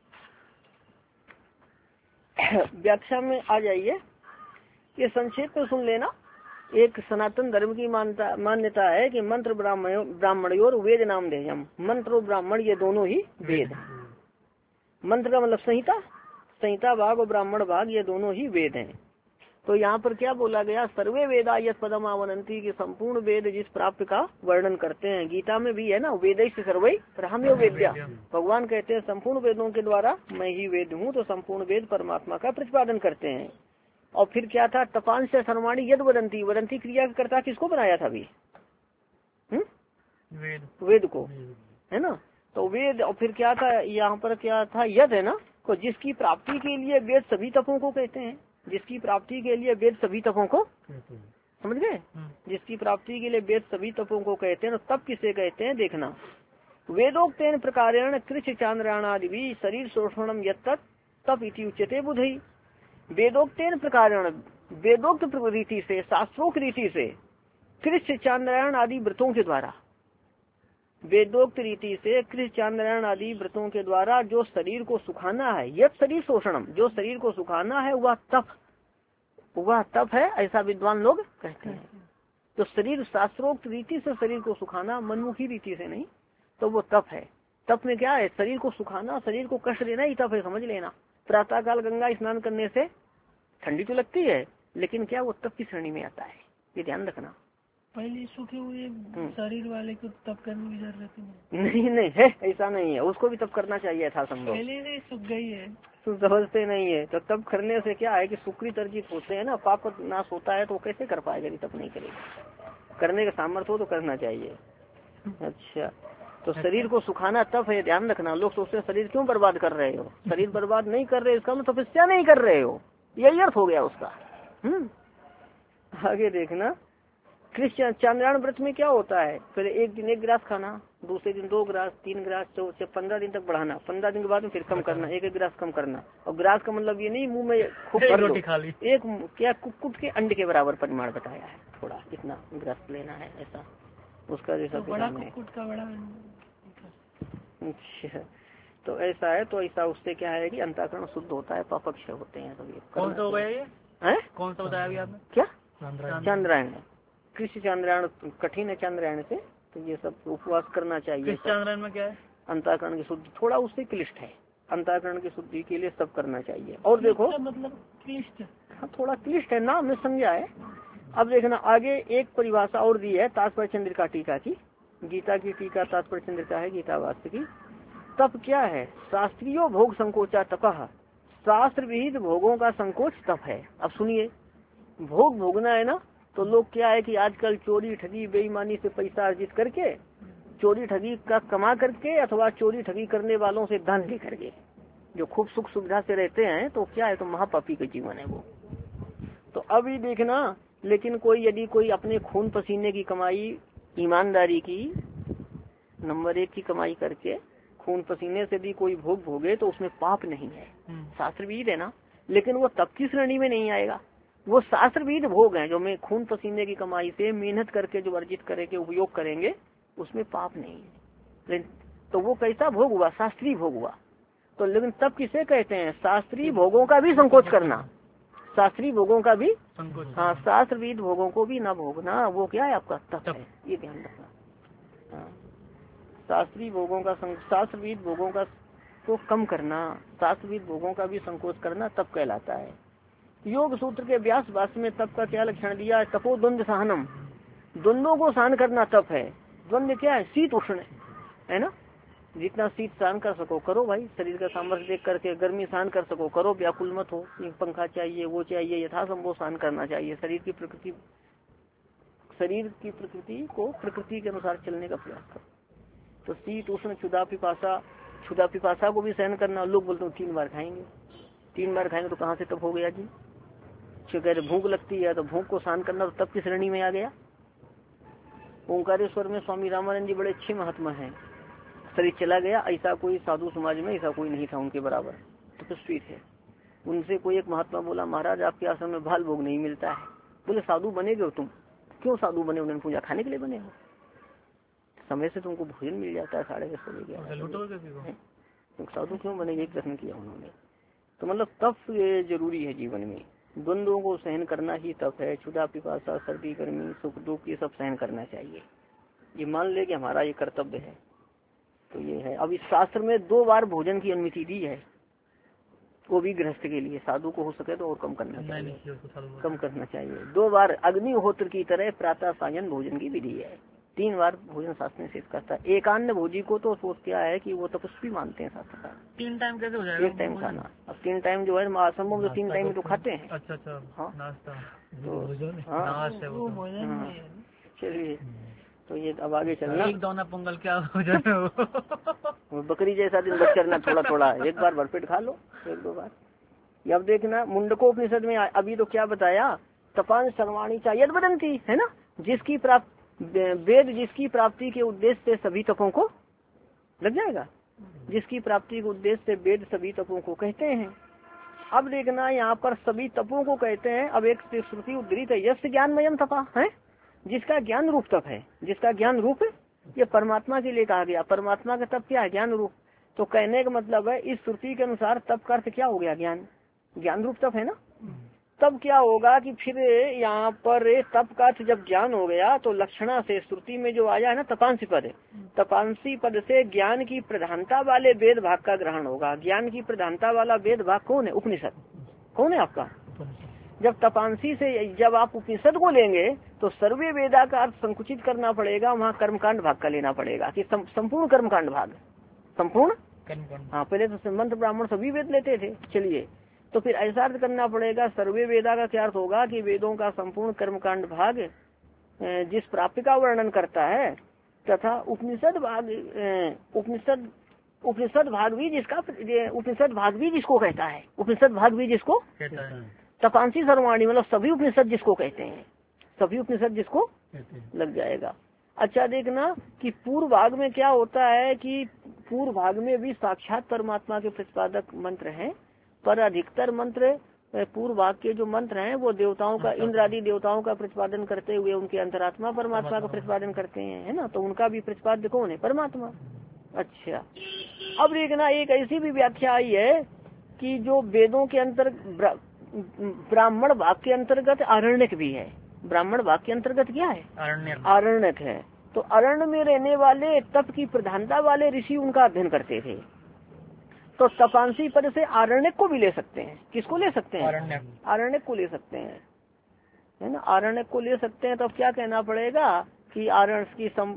व्याख्या में आ जाइए। ये संक्षेप में सुन लेना। एक सनातन धर्म की मान्यता मान्यता है कि मंत्र ब्राह्मण ब्राह्मणयोर वेद नाम देयम। मंत्र और ब्राह्मण ये दोनों ही वेद हैं। मंत्र का मतलब संहिता, संहिता भाग और ब्राह्मण भाग ये दोनों ही वेद हैं। तो यहाँ पर क्या बोला गया? सर्वे वेदा यत् पदम आवनंती, के संपूर्ण वेद जिस प्राप्त का वर्णन करते हैं। गीता में भी है ना, वेद से सर्वै ब्राह्म्यो वेद्या। भगवान कहते हैं संपूर्ण वेदों के द्वारा मैं ही वेद हूँ। तो संपूर्ण वेद परमात्मा का प्रतिपादन करते हैं। और फिर क्या था? तपान से सर्वाणी यद वदंती, वदंती क्रिया करता किसको बनाया था अभी? वेद, वेद को, है ना। तो वेद, और फिर क्या था यहाँ पर? क्या था? यद है ना। तो जिसकी प्राप्ति के लिए वेद सभी तपों को कहते हैं। जिसकी प्राप्ति के लिए वेद सभी तपों को, समझ गए? जिसकी प्राप्ति के लिए वेद सभी तपों को कहते हैं। तप किसे कहते हैं? देखना, वेदोक्तेन प्रकारेण कृष्ण चांद्राणादि भी शरीर शोषणम यत् तप इति उच्यते बुधई। वेदोक्तेन प्रकारेण, वेदोक्त रीति से, शास्त्रोक्त रीति से, कृष्ण चांद्रायण आदि व्रतों के द्वारा, वेदोक्त रीति से कृष्ण चांद्रायण आदि व्रतों के द्वारा जो शरीर को सुखाना है, यत् शरीर शोषणम, जो शरीर को सुखाना है वह तप, वह तप है, ऐसा विद्वान लोग कहते हैं। तो शरीर शास्त्रोक्त रीति से शरीर को सुखाना, मनमुखी रीति से नहीं, तो वो तप है। तप में क्या है? शरीर को सुखाना, शरीर को कष्ट देना ही तप है, समझ लेना। प्रातः काल गंगा स्नान करने से ठंडी तो लगती है, लेकिन क्या वो तप की श्रेणी में आता है, ये ध्यान रखना। पहले सूखे हुए शरीर वाले को तप करने की जरूरत नहीं। नहीं नहीं है, ऐसा नहीं है, उसको भी तप करना चाहिए था संभव। पहले नहीं सूख गई है तो समझते नहीं है। तो तप करने से क्या है कि सुकृत अर्जित होते हैं ना, पाप नाश होता है। तो कैसे कर पाएगा यदि तप नहीं करेगा? करने का सामर्थ्य हो तो करना चाहिए। अच्छा, तो शरीर को सुखाना तप है, ध्यान रखना। लोग सोचते हैं शरीर क्यों बर्बाद कर रहे हो? शरीर बर्बाद नहीं कर रहे, इसका मतलब तपस्या नहीं कर रहे हो, यही अर्थ हो गया उसका। हम्म आगे देखना, कृष्ण चांद्रायण व्रत में क्या होता है? फिर एक दिन एक गिलास खाना, दूसरे दिन दो गिलास, तीन गिलास, चौथे पंद्रह दिन तक बढ़ाना, पंद्रह दिन के बाद में फिर कम करना, एक एक गिलास कम करना। और गिलास का मतलब ये नहीं मुंह में खूब भर लो, एक क्या कुक्कुट के अंड के बराबर परिमाण बताया है, थोड़ा इतना गिलास लेना है, ऐसा उसका जैसा तो बड़ा कुक्कुट का बड़ा। अच्छा, तो ऐसा है। तो ऐसा उससे क्या है कि अंतःकरण शुद्ध होता है, पाप क्षय होते हैं। तो ये कौन सा हो गया? ये है कौन सा बताया अभी आपने? क्या? चांद्रायण, कृष्ण चांद्रायण कठिन है चांद्रायण से, तो ये सब उपवास करना चाहिए। चांद्रायण में क्या है? अंतःकरण की शुद्धि, थोड़ा उससे क्लिष्ट है। अंतःकरण की शुद्धि के लिए सब करना चाहिए। और देखो मतलब क्लिष्ट, हाँ थोड़ा क्लिष्ट है, नाम में समझा है। अब देखना आगे एक परिभाषा और दी है तात्पर्य चंद्रिका टीका की, गीता की टीका तात्पर्य चंद्रिका है गीता वास्तव की। तप क्या है? शास्त्रीय भोग संकोचा तपः, शास्त्र विहित भोगों का संकोच तप है। अब सुनिए, भोग भोगना है ना, तो लोग क्या है कि आजकल चोरी ठगी बेईमानी से पैसा अर्जित करके, चोरी ठगी का कमा करके अथवा चोरी ठगी करने वालों से धन ले करके जो खूब सुख सुविधा से रहते हैं, तो क्या है, तो महापापी का जीवन है वो। तो अभी देखना, लेकिन कोई यदि कोई अपने खून पसीने की कमाई, ईमानदारी की, नंबर एक की कमाई करके खून पसीने से भी कोई भोग भोगे तो उसमें पाप नहीं है। शास्त्र भी है ना, लेकिन वो तप की श्रेणी में नहीं आएगा। वो शास्त्रविद भोग हैं जो मैं खून पसीने की कमाई से मेहनत करके जो अर्जित करके उपयोग करेंगे, उसमें पाप नहीं है। तो वो कैसा भोग हुआ? शास्त्रीय भोग हुआ। तो लेकिन तप किसे कहते हैं? शास्त्रीय भोगों का भी संकोच करना, शास्त्रीय भोगों का भी, हाँ, शास्त्रविद भोगों को भी ना भोगना, वो क्या है? आपका तप है। ये ध्यान रखना। हाँ, शास्त्रीय भोगों का, शास्त्रविद भोगों का को कम करना, शास्त्रविद भोगों का भी संकोच करना तप कहलाता है। योग सूत्र के व्यास भाष्य में तप का क्या लक्षण दिया? तपो द्वंद्व सहनम, द्वंद्वों को सहन करना तप है। द्वंद्व क्या है? शीत उष्ण, है ना। जितना शीत सहन कर सको करो भाई, शरीर का सामर्थ्य देख करके। गर्मी सहन कर सको करो, व्याकुल मत हो, पंखा चाहिए वो चाहिए, यथासंभव सहन करना चाहिए। शरीर की प्रकृति शरीर की प्रकृति को प्रकृति के अनुसार चलने का प्रयास करो। तो शीत उष्ण क्षुधा पिपासा, क्षुधा पिपासा को भी सहन करना। लोग बोलते हैं तीन बार खाएंगे, तीन बार खाएंगे तो कहाँ से तप हो गया जी? अगर भूख लगती है तो भूख को सहन करना तो तप की श्रेणी में आ गया। ओंकारेश्वर में स्वामी रामानंद जी बड़े अच्छे महात्मा हैं, शरीर चला गया, ऐसा कोई साधु समाज में ऐसा कोई नहीं था उनके बराबर, तपस्वी थे। उनसे कोई एक महात्मा बोला, महाराज आपके आश्रम में भाल भोग नहीं मिलता है। बोले साधु बनेगे हो तुम? क्यों साधु बने? उन्होंने पूजा खाने के लिए बने हो, समय से तुमको भोजन मिल जाता है साढ़े दस बजे, तो साधु क्यों बनेगे? एक प्रश्न किया उन्होंने। तो मतलब तप जरूरी है जीवन में, द्वंद्वों को सहन करना ही तप है। क्षुधा पिपासा, सर्दी गर्मी, सुख दुख, ये सब सहन करना चाहिए। ये मान ले कि हमारा ये कर्तव्य है, तो ये है। अब इस शास्त्र में दो बार भोजन की अनुमति दी है, वो भी गृहस्थ के लिए। साधु को हो सके तो और कम करना चाहिए, कम करना चाहिए। दो बार अग्निहोत्र की तरह प्रातः सायं भोजन की विधि है। तीन बार भोजन शास्त्र निषेध करता है। एकान्न भोजी को तो सोच क्या है कि वो तपस्वी मानते हैं शास्त्रकार। तीन टाइम कैसे हो जाएगा? एक टाइम खाना। अब तीन टाइम जो है असंभव, जो तीन टाइम तो खाते हैं। अच्छा अच्छा, हाँ नाश्ता, हाँ, चलिए तो ये अब आगे चलना। एक दोना पोंगल क्या हो जाए? बकरी जैसा दिन बच करना, थोड़ा थोड़ा एक बार भरपेट खा लो, एक दो बार। अब देखना मुंडकोपनिषद में अभी तो क्या बताया? तपान सर्वाणी चाहिए बदंती, है ना। जिसकी प्राप्त वेद जिसकी प्राप्ति के उद्देश्य से सभी तपों को लग जाएगा, जिसकी प्राप्ति के उद्देश्य से वेद सभी तपों को कहते हैं। अब देखना यहाँ पर सभी तपों को कहते हैं। अब एक श्रुति उद्धृत है, यश ज्ञानमयम तपा, है जिसका ज्ञान रूप तप है, जिसका ज्ञान रूप, ये परमात्मा के लिए कहा गया। परमात्मा का तप क्या है? ज्ञान रूप। तो कहने का मतलब है इस श्रुति के अनुसार तप का अर्थ क्या हो गया? ज्ञान, ज्ञान रूप तप है ना। तब क्या होगा कि फिर यहाँ पर तप का अर्थ जब ज्ञान हो गया तो लक्षणा से श्रुति में जो आया है ना तपांसी पद, तपांसी पद से ज्ञान की प्रधानता वाले वेद भाग का ग्रहण होगा। ज्ञान की प्रधानता वाला वेद भाग कौन है? उपनिषद। कौन है आपका? जब तपांसी से जब आप उपनिषद को लेंगे तो सर्वे वेदा का अर्थ संकुचित करना पड़ेगा, वहाँ कर्मकांड भाग का लेना पड़ेगा कि संपूर्ण कर्मकांड भाग, संपूर्ण। हाँ, पहले तो मंत्र ब्राह्मण सभी वेद लेते थे। चलिए, तो फिर ऐसा अर्थ करना पड़ेगा। सर्वे वेदा का क्या अर्थ होगा कि वेदों का संपूर्ण कर्मकांड भाग जिस प्राप्ति का वर्णन करता है, तथा उपनिषद भाग, उपनिषद उपनिषद भाग भी जिसका, उपनिषद भाग भी जिसको कहता है, उपनिषद भाग भी जिसको कहता है। तपांसी सर्वाणी मतलब सभी उपनिषद जिसको कहते हैं, सभी उपनिषद जिसको लग जाएगा। अच्छा देखना कि पूर्व भाग में क्या होता है कि पूर्व भाग में भी साक्षात परमात्मा के प्रतिपादक मंत्र हैं, पर अधिकतर मंत्र पूर्व भाग के जो मंत्र हैं वो देवताओं का, इंद्र आदि देवताओं का प्रतिपादन करते हुए उनके अंतरात्मा परमात्मा का प्रतिपादन करते हैं, है ना। तो उनका भी प्रतिपाद्य कौन है? परमात्मा। अच्छा, अब देखना एक ऐसी भी व्याख्या आई है कि जो वेदों के अंतर ब्राह्मण भाग के अंतर्गत आरण्यक भी है। ब्राह्मण भाग के अंतर्गत क्या है? आरण्यक है। तो अरण्य में रहने वाले तप की प्रधानता वाले ऋषि उनका अध्ययन करते थे। तो तपांसी पद से आरण्यक को भी ले सकते हैं। किसको ले सकते हैं? आरण्यक को ले सकते हैं, है ना। आरण्यक को ले सकते हैं। तो अब क्या कहना पड़ेगा कि आरण्य की सम,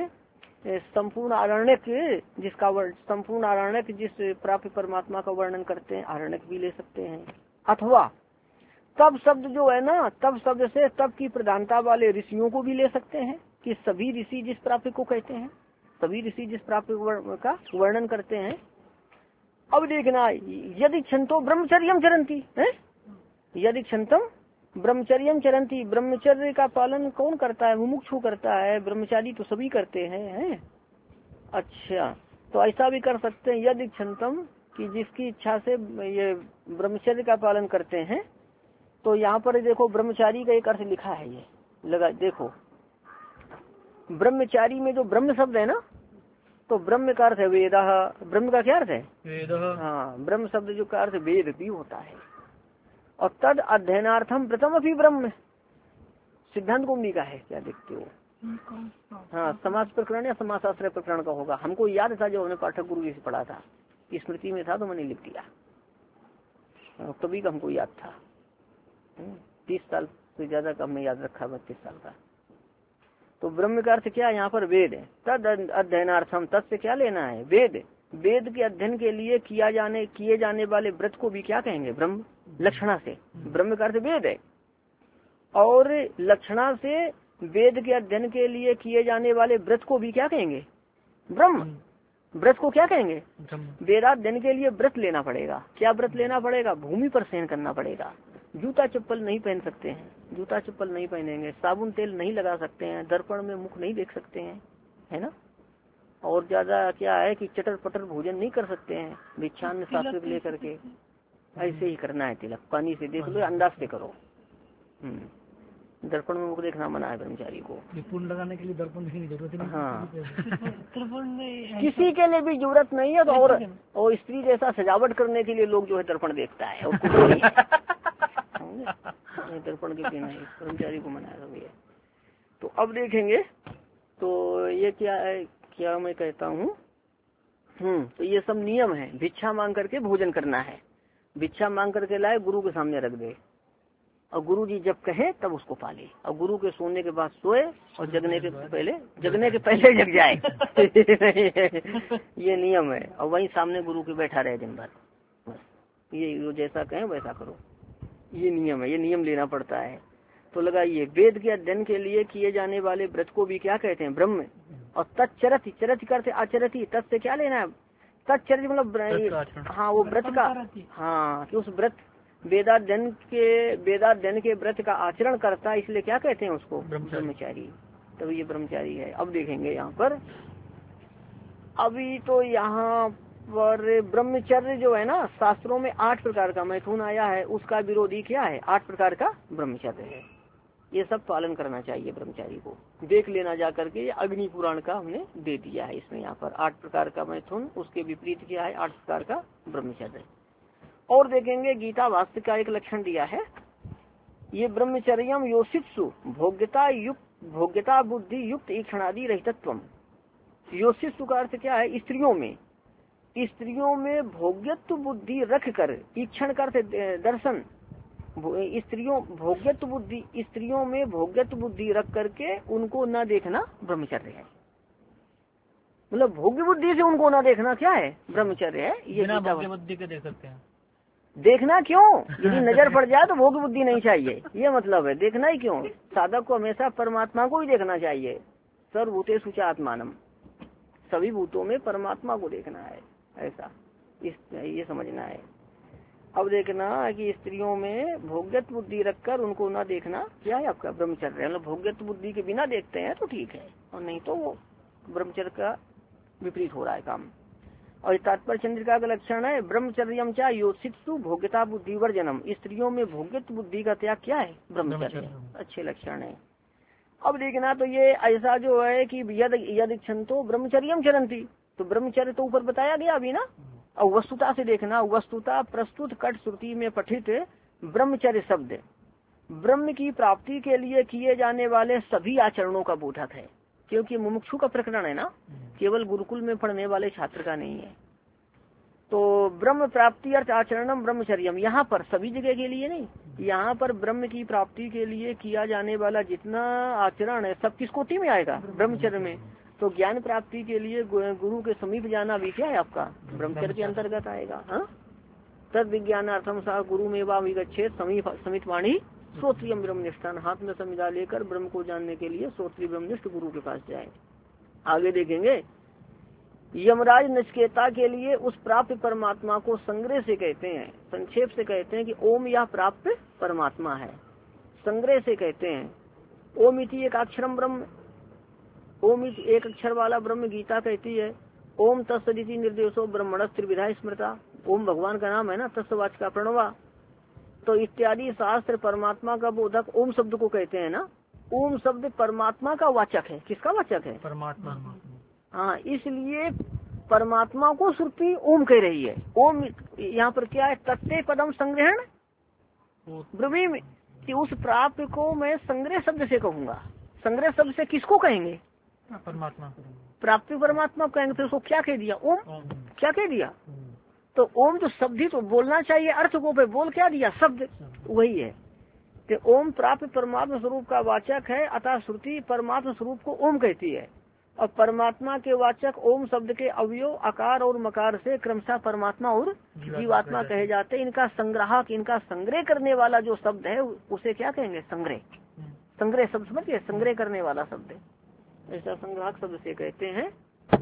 ये संपूर्ण आरण्यक जिसका संपूर्ण आरण्यक जिस प्राप्त परमात्मा का वर्णन करते हैं, आरण्यक भी ले सकते हैं। अथवा तब शब्द जो है ना, तब शब्द से तब की प्रधानता वाले ऋषियों को भी ले सकते हैं कि सभी ऋषि जिस प्राप्त को कहते हैं, सभी ऋषि जिस प्राप्त का वर्णन करते हैं। अब देखना, यदि क्षंतो ब्रह्मचर्यम चरंती है, यदि क्षंतम ब्रह्मचर्यम चरंती, ब्रह्मचर्य का पालन कौन करता है? मुमुक्षु करता है। ब्रह्मचारी तो सभी करते हैं, हैं? अच्छा, तो ऐसा भी कर सकते हैं, यदि क्षंतम कि जिसकी इच्छा से ये ब्रह्मचर्य का पालन करते हैं। तो यहाँ पर देखो ब्रह्मचारी का एक अर्थ लिखा है, ये लगा देखो ब्रह्मचारी में जो ब्रह्म शब्द है ना, तो ब्रह्म का अर्थ है वेद। ब्रह्म का क्या अर्थ है? वेद। हाँ, ब्रह्म शब्द जो का अर्थ वेद भी होता है। और तद अध्ययनार्थम प्रथम अभी ब्रह्म, सिद्धांत कुंडी का है, क्या देखते हो? हाँ, समास प्रकरण या समासाश्रय प्रकरण का होगा। हमको याद था जो हमने पाठक गुरु जी से पढ़ा था, स्मृति में था तो मैंने लिख दिया, तभी का हमको याद था। तीस साल से ज्यादा का हमने याद रखा, बत्तीस साल का। तो ब्रह्म का अर्थ क्या यहाँ पर वेद है। तद अध्ययनार्थम, तद से क्या लेना है? वेद। वेद के अध्ययन के लिए किया जाने किए जाने वाले व्रत को भी क्या कहेंगे? ब्रह्म। लक्षणा से ब्रह्म का अर्थ वेद है, और लक्षणा से वेद के अध्ययन के लिए किए जाने वाले व्रत को भी क्या कहेंगे? ब्रह्म। व्रत को क्या कहेंगे? वेदाध्ययन के लिए व्रत लेना पड़ेगा। क्या व्रत लेना पड़ेगा? भूमि पर शयन करना पड़ेगा। जूता चप्पल नहीं पहन सकते हैं, जूता चप्पल नहीं पहनेंगे, साबुन तेल नहीं लगा सकते हैं, दर्पण में मुख नहीं देख सकते हैं, है ना। और ज्यादा क्या है कि चटर पटर भोजन नहीं कर सकते हैं, भिक्षान्न सात्विक लेकर के ऐसे ही करना है। तिलक पानी से देख लो, अंदाज से करो। दर्पण में मुख देखना मना है ब्रह्मचारी को। पूर्ण लगाने के लिए दर्पण की जरूरत नहीं। हाँ, दर्पण में किसी के लिए भी जरूरत नहीं है। तो और और स्त्री जैसा सजावट करने के लिए लोग जो है दर्पण देखता है, और कुछ नहीं है। दर्पण के बिना ही ब्रह्मचारी को मनाया भैया। तो अब देखेंगे, तो ये क्या है, क्या मैं कहता हूँ, हम्म तो ये सब नियम है। भिक्षा मांग करके भोजन करना है, भिक्षा मांग करके लाए, गुरु के सामने रख दे, और गुरु जी जब कहे तब उसको पाले, और गुरु के सोने के बाद सोए, और जगने के पहले जगने के पहले जग जाए। ये नियम है। और वहीं सामने गुरु के बैठा रहे दिन भर, बस ये जो जैसा कहें वैसा करो, ये नियम है। ये नियम लेना पड़ता है। तो लगाइए, वेद के अध्ययन के लिए किए जाने वाले व्रत को भी क्या कहते हैं? ब्रह्म। और तत्चरति, चरति करते आचरति, तत् से क्या लेना है? तत्चरति मतलब हाँ वो व्रत का, हाँ कि उस व्रत वेदाध्ययन के वेदाध्ययन के व्रत का आचरण करता, इसलिए क्या कहते हैं उसको? ब्रह्मचारी। तो ये ब्रह्मचारी है। अब देखेंगे यहाँ पर, अभी तो यहाँ पर ब्रह्मचर्य जो है ना, शास्त्रों में आठ प्रकार का मैथुन आया है, उसका विरोधी क्या है? आठ प्रकार का ब्रह्मचर्य है। ये सब पालन करना चाहिए ब्रह्मचारी को। देख लेना जा करके, अग्नि पुराण का हमने दे दिया है इसमें। यहाँ पर आठ प्रकार का मैथुन, उसके विपरीत क्या है? आठ प्रकार का ब्रह्मचर्य। और देखेंगे गीता वास्तव का एक लक्षण दिया है, ये ब्रह्मचर्यम योषित्सु भोग्यता युक्त भोग्यता बुद्धि युक्त ईक्षणादि रहितत्वम। योषित्सु का अर्थ क्या है? स्त्रियों में, स्त्रियों में भोग्यत्व बुद्धि रख कर, ईक्षण का अर्थ दर्शन, स्त्रियों भोग्यत्व बुद्धि, स्त्रियों में भोग्यत्व बुद्धि रख करके उनको न देखना ब्रह्मचर्य है। मतलब भोग्य बुद्धि से उनको न देखना क्या है? ब्रह्मचर्य है। ये भोग्य बुद्धि के देख सकते हैं। देखना क्यों? यदि नजर पड़ जाए तो भोग्य बुद्धि नहीं चाहिए, ये मतलब है। देखना ही क्यों? साधक को हमेशा परमात्मा को ही देखना चाहिए। सर्वभूतेषु च आत्मानम, सभी भूतों में परमात्मा को देखना है, ऐसा इस ये समझना है। अब देखना कि स्त्रियों में भोग्यत्व बुद्धि रखकर उनको ना देखना क्या है? आपका ब्रह्मचर्य। मतलब भोग्यत्व बुद्धि के बिना देखते हैं तो ठीक है, और नहीं तो वो ब्रह्मचर्य का विपरीत हो रहा है काम। और तात्पर्य चंद्रिका का लक्षण है ब्रह्मचर्यम चा योषित्सु भोग्यता बुद्धि वर्जनम। स्त्रियों में भोग्यत्व बुद्धि का त्याग क्या है? ब्रह्मचर्य। अच्छे लक्षण है। अब देखना तो ये ऐसा जो है कि यद यद इच्छन्तो ब्रह्मचर्यम चरंती, तो ब्रह्मचर्य तो ऊपर बताया गया अभी ना। और वस्तुता से देखना, वस्तुता प्रस्तुत कट श्रुति में पठित ब्रह्मचर्य शब्द ब्रह्म की प्राप्ति के लिए किए जाने वाले सभी आचरणों का बोधक है, क्योंकि मुमुक्षु का प्रकरण है ना, केवल गुरुकुल में पढ़ने वाले छात्र का नहीं है। तो ब्रह्म प्राप्ति अर्थ आचरणम ब्रह्मचर्यम, यहाँ पर सभी जगह के लिए नहीं, यहाँ पर ब्रह्म की प्राप्ति के लिए किया जाने वाला जितना आचरण है सब किस कोटि में आएगा? ब्रह्मचर्य में। तो ज्ञान प्राप्ति के लिए गुरु के समीप जाना भी क्या है आपका? ब्रह्मचर्य के अंतर्गत आएगा। हाँ, तद विज्ञानार्थम सा गुरु में वागच्छेद समीप वाणी श्रोत्रियम ब्रह्मनिष्ठान, हाथ में संविदा लेकर ब्रह्म को जानने के लिए श्रोत्रिय ब्रह्मनिष्ठ गुरु के पास जाए। आगे देखेंगे, यमराज नचिकेता के लिए उस प्राप्त परमात्मा को संग्रह से कहते हैं, संक्षेप से कहते हैं कि ओम यह प्राप्त परमात्मा है। संग्रह से कहते हैं ओम इति एक अक्षरम ब्रह्म, ओम इति एक अक्षर वाला ब्रह्म गीता कहती है, ओम तत्सदिति निर्देशो ब्रह्मण त्रिविधा स्मृता, ओम भगवान का नाम है ना, तत्सवाच का प्रणवा, तो इत्यादि शास्त्र परमात्मा का बोधक ओम शब्द को कहते हैं ना। ओम शब्द परमात्मा का वाचक है, किसका वाचक है? परमात्मा। हाँ, इसलिए परमात्मा को श्रुति ओम कह रही है। ओम यहाँ पर क्या है? तत्ते पदम संग्रहण ब्रवीमि, कि उस प्राप्त को मैं संग्रह शब्द से कहूंगा। संग्रह शब्द से किसको कहेंगे? परमात्मा। प्राप्ति परमात्मा कहेंगे। फिर उसको क्या कह दिया? ओम। क्या कह दिया? तो ओम तो शब्द ही तो बोलना चाहिए, अर्थ को पे बोल क्या दिया? शब्द। वही है कि ओम प्राप्त परमात्मा स्वरूप का वाचक है, अतः श्रुति परमात्मा स्वरूप को ओम कहती है। और परमात्मा के वाचक ओम शब्द के अवयव आकार और मकार से क्रमशः परमात्मा और जीवात्मा कहे जाते हैं। इनका संग्राहक, इनका संग्रह करने वाला जो शब्द है उसे क्या कहेंगे? संग्रह। संग्रह शब्द समझिए, संग्रह करने वाला शब्द, ऐसा संग्राहक शब्द से कहते हैं।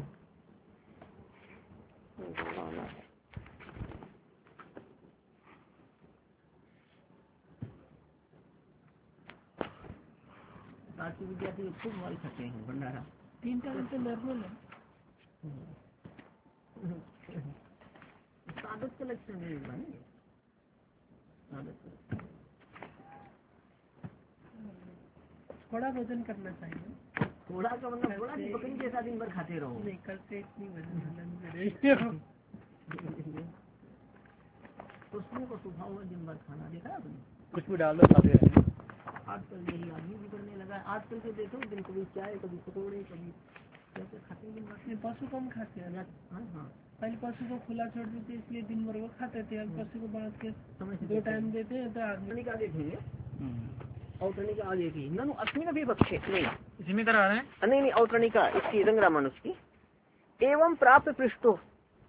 विद्यार्थी खूब माल खाते हैं भंडारा। तीन टाइम तो नॉर्मल है। आदत का लक्षण नहीं होगा ना, आदत थोड़ा भोजन करना चाहिए। थोड़ा का मतलब थोड़ा नहीं, बकरी जैसा दिन भर खाते रहो। नहीं, कल से इतनी वजन उसमें को स्वभाव है दिन भर खाना, देखा आपने? कुछ भी डाल दो खाते रहे। आजकल यही आदमी भी करने लगा है। आजकल तो देखो दिन कभी चाय, कभी पकौड़े, कभी कैसे खाते हैं दिन भर। पशु कम खाते हैं। हाँ हाँ, पहले पशु को खुला छोड़ देते इसलिए दिन भर वो खाते थे। अब पशु को बांध के दो टाइम देते हैं तो आदमी का देखेंगे औतरणिका आगे की ननु अस्मिन भी पक्षे नहीं इसी में करा रहे हैं। नहीं नहीं औतरणिका इसकी रंगरा मनुष्य की। एवं प्राप्त पृष्ठो,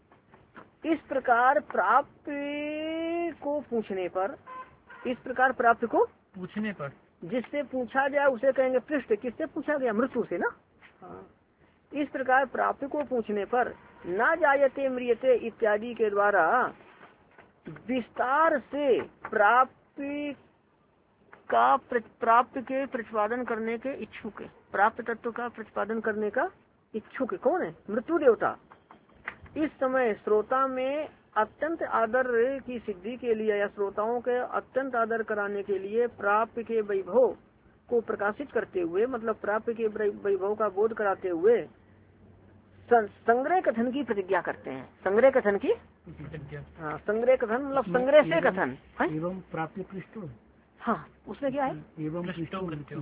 इस प्रकार प्राप्त को पूछने पर, इस प्रकार प्राप्त को पूछने पर, जिससे पूछा जाए उसे कहेंगे पृष्ठ। किससे पूछा गया? मृत्यु से ना। हाँ। इस प्रकार प्राप्त को पूछने पर ना जायते म्रियते इत्यादि के द्वारा विस्तार से प्राप्ति का प्राप्त के प्रतिपादन करने के इच्छुक, प्राप्त तत्व का प्रतिपादन करने का इच्छुक कौन है? मृत्यु देवता। इस समय श्रोता में अत्यंत आदर की सिद्धि के लिए या श्रोताओं के अत्यंत आदर कराने के लिए प्राप्त के वैभव को प्रकाशित करते हुए, मतलब प्राप्त के वैभव का बोध कराते हुए संग्रह कथन की प्रतिज्ञा करते हैं। संग्रह कथन की हाँ, संग्रह कथन मतलब संग्रह से कथन। एवं प्राप्ति पृष्ठ। हाँ, उसमें क्या है? एवं।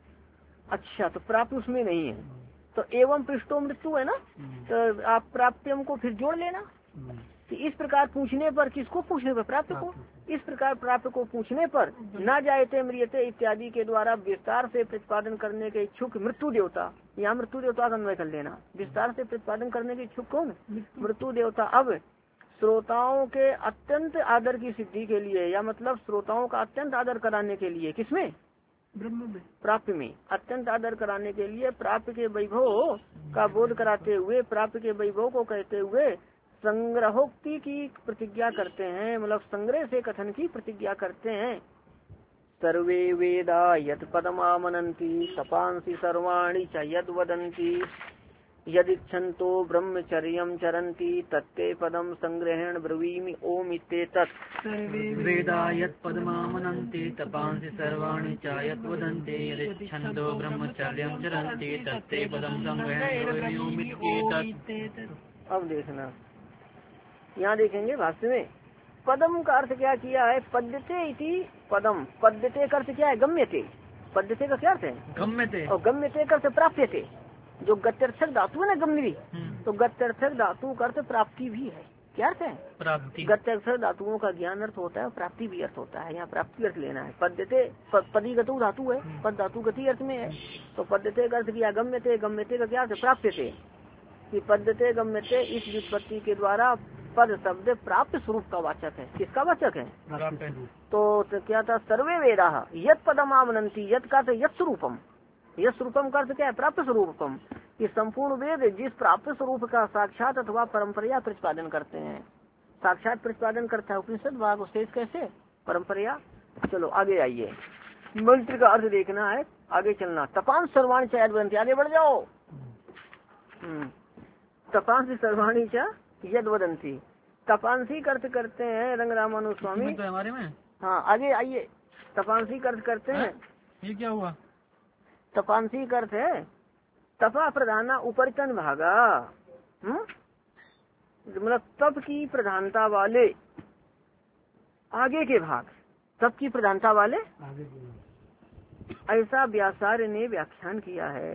अच्छा, तो प्राप्त उसमें नहीं है, तो एवं पृष्ठो मृत्यु है ना, तो आप प्राप्तियम को फिर जोड़ लेना। कि इस प्रकार पूछने पर, किसको पूछने पर? प्राप्त को। इस प्रकार प्राप्त को पूछने पर न जायते म्रियते इत्यादि के द्वारा विस्तार से प्रतिपादन करने के इच्छुक मृत्यु देवता, यहाँ मृत्यु देवता का अन्वय कर लेना। विस्तार से प्रतिपादन करने के इच्छुक कौन? मृत्यु देवता। अब श्रोताओं के अत्यंत आदर की सिद्धि के लिए, या मतलब श्रोताओं का अत्यंत आदर कराने के लिए, किसमें? ब्रह्म में, प्राप्त में अत्यंत आदर कराने के लिए प्राप्त के वैभव का बोध कराते हुए, प्राप्त के वैभव को कहते हुए संग्रहोक्ति की प्रतिज्ञा करते हैं, मतलब संग्रह से कथन की प्रतिज्ञा करते हैं। सर्वे वेदा यत् पदमामनन्ति तपांसि सर्वाणि च यद् वदन्ति यदिच्छन्तो ब्रह्मचर्यं चरन्ति तत्ते पदम संग्रहेण ब्रवीमि ओम इत्येतत्। वेदा यत् पदमामनन्ति तपांसि सर्वाणि च यद् वदन्ति यदिच्छन्तो ब्रह्मचर्यं चरन्ति तत्ते पदम संग्रहेण ब्रवीमि ओम इत्येतत्। अब देखना, यहाँ देखेंगे भाष्य में पदम का अर्थ क्या किया है? पद्यते इति पदम। पद्यते का अर्थ क्या है? गम्यते। पद्यते का क्या अर्थ है? गम्यते। और गम्यते का अर्थ प्राप्यते। जो गत्यर्थक धातु है ना गम्यरी, तो गत्यर्थक धातु का अर्थ प्राप्ति भी है। क्या अर्थ है? प्राप्ति। गत्यर्थक धातुओं का ज्ञान अर्थ होता है, प्राप्ति भी अर्थ होता है। यहाँ प्राप्ति अर्थ लेना है। पद्यते पदी गतु धातु है, पद धातु गति अर्थ में है, तो पद्यते का अर्थ किया गम्यते। गम्यते का क्या अर्थ? प्राप्यते। कि पद्यते गम्यते इस व्युत्पत्ति के द्वारा पद शब्द प्राप्त स्वरूप का वाचक है। किसका वाचक है? तो, तो क्या था? सर्वे वेदा यत् पदम आमनन्ति, यत् का यत् स्वरूपम, यत् स्वरूपम का अर्थ क्या है? प्राप्त स्वरूपम। ये संपूर्ण वेद जिस प्राप्त स्वरूप का साक्षात अथवा परंपरा प्रतिपादन करते हैं, साक्षात प्रतिपादन करता है उपनिषद भाग, शेष कैसे? परंपरा। चलो आगे आइए, मंत्र का अर्थ देखना है, आगे चलना। तपान सर्वाण चायद बनते, आगे बढ़ जाओ। तपांसी सर्वाणी च यद वदंती। तपांसी अर्थ करते हैं रंग रामानु स्वामी तो हमारे में। हाँ आगे आइए। तपांसी अर्थ करते हैं, ये क्या हुआ? तपांसी अर्थ है तपा प्रधाना उपरतन भागा, मतलब तप की प्रधानता वाले आगे के भाग, तप की प्रधानता वाले ऐसा व्यासार्य ने व्याख्यान किया है।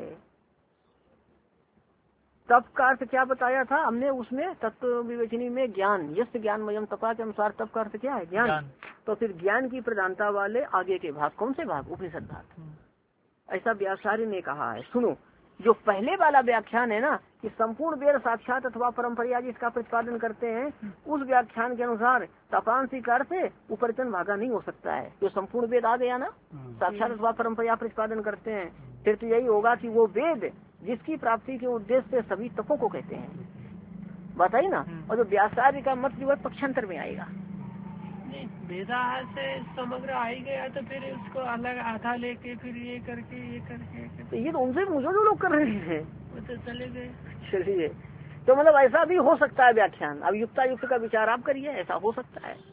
तप का अर्थ क्या बताया था हमने उसमें तत्व विवेचनी में, ज्ञान यश ज्ञान मयम तपा के अनुसार तप का अर्थ क्या है? ज्ञान, ज्ञान। तो फिर ज्ञान की प्रधानता वाले आगे के भाग, कौन से भाग? उपनिषद भाग, ऐसा व्यासार्य ने कहा है। सुनो, जो पहले वाला व्याख्यान है ना कि संपूर्ण वेद साक्षात अथवा परंपरा जिसका प्रतिपादन करते हैं, उस व्याख्यान के अनुसार तपांसी का अर्थ उपरचन भागा नहीं हो सकता है। जो संपूर्ण वेद आ गया ना साक्षात अथवा परंपरा प्रतिपादन करते हैं, फिर तो यही होगा कि वो वेद जिसकी प्राप्ति के उद्देश्य से सभी तपों को कहते हैं, बताइए ना। और जो व्यासार्य का मत जो है पक्षांतर में आएगा। वेदा से समग्र आ ही गया तो फिर उसको अलग आधा लेके फिर ये करके ये करके, करके। तो ये तो उनसे मुझे जो लोग कर रहे हैं वो तो चले गए। चलिए, तो मतलब ऐसा भी हो सकता है व्याख्यान। अब युक्ता युक्त का विचार आप करिए, ऐसा हो सकता है।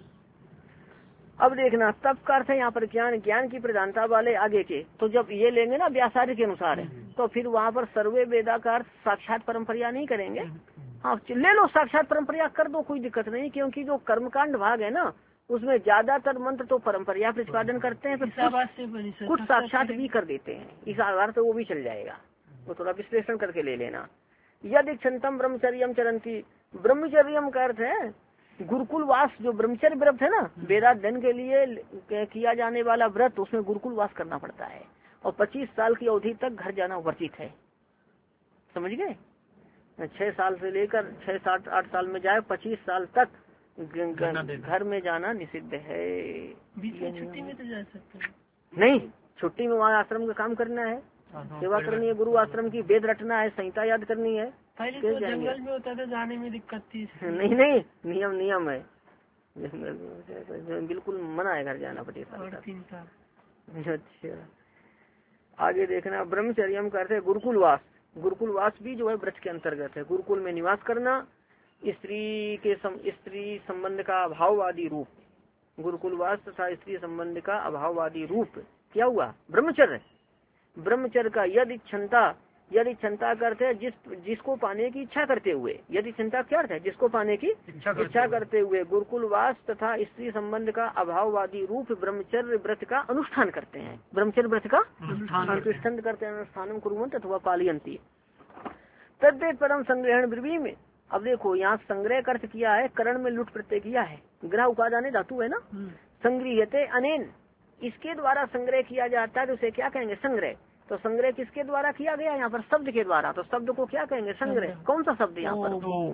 अब देखना तप का अर्थ है यहाँ पर ज्ञान, ज्ञान की प्रधानता वाले आगे के। तो जब ये लेंगे ना व्यासार्य के अनुसार, तो फिर वहाँ पर सर्वे वेदा का अर्थ साक्षात परंपरा नहीं करेंगे। हाँ ले लो, साक्षात परंपरा कर दो, कोई दिक्कत नहीं, क्योंकि जो कर्मकांड भाग है ना उसमें ज्यादातर मंत्र तो परंपरा प्रतिपादन करते हैं, फिर कुछ साक्षात भी कर देते हैं। इस आधार से वो भी चल जाएगा, वो थोड़ा विश्लेषण करके ले लेना। यदि क्षंतम ब्रह्मचर्यम चरंती, ब्रह्मचर्यम का अर्थ है गुरुकुल वास। जो ब्रह्मचर्य व्रत है ना, वेदाध्ययन के लिए किया जाने वाला व्रत, उसमें गुरुकुल वास करना पड़ता है और पच्चीस साल की अवधि तक घर जाना वर्जित है। समझ गए? छह साल से लेकर छह सात आठ साल में जाए, पच्चीस साल तक घर में जाना निषिद्ध है। बीच में छुट्टी में तो जा सकते हैं? नहीं, छुट्टी में वहाँ आश्रम का काम करना है, सेवा करनी है, गुरु आश्रम की वेद रटना है, संहिता याद करनी है। पहले तो जंगल में होता था, जाने में दिक्कत थी। नहीं नहीं, नियम नियम है, बिल्कुल मना है घर जाना पच्चीस साल तक। अच्छा, आगे देखना। ब्रह्मचर्यम का अर्थ है गुरुकुलवास। गुरुकुलवास भी जो है व्रत के अंतर्गत है। गुरुकुल में निवास करना, स्त्री के सम, स्त्री संबंध का अभाववादी रूप, गुरुकुलवास तथा स्त्री संबंध का अभाववादी रूप क्या हुआ? ब्रह्मचर्य। ब्रह्मचर्य का यदि क्षमता, यदि क्षमता करते हैं जिस जिसको पाने की इच्छा करते हुए, यदि क्षमता क्या अर्थ है? जिसको पाने की इच्छा करते, इच्छा करते हुए गुरुकुलवास तथा स्त्री संबंध का अभाववादी रूप ब्रह्मचर्य व्रत का अनुष्ठान करते हैं। ब्रह्मचर्य व्रत का अनुष्ठान करते हैं, अनुष्ठानम कुर्वन्ति अथवा पालयन्ति। तद्दे परम संग्रहण ब्रवी में। अब देखो यहाँ संग्रह का अर्थ किया है, करण में लुट प्रत्यय किया है, ग्रह उपादान धातु है ना, संग्रहते अनेन, इसके द्वारा संग्रह किया जाता है तो उसे क्या कहेंगे? संग्रह। तो संग्रह किसके द्वारा किया गया? यहाँ पर शब्द के द्वारा, तो शब्द को क्या कहेंगे? संग्रह। कौन सा शब्द यहाँ पर? ओम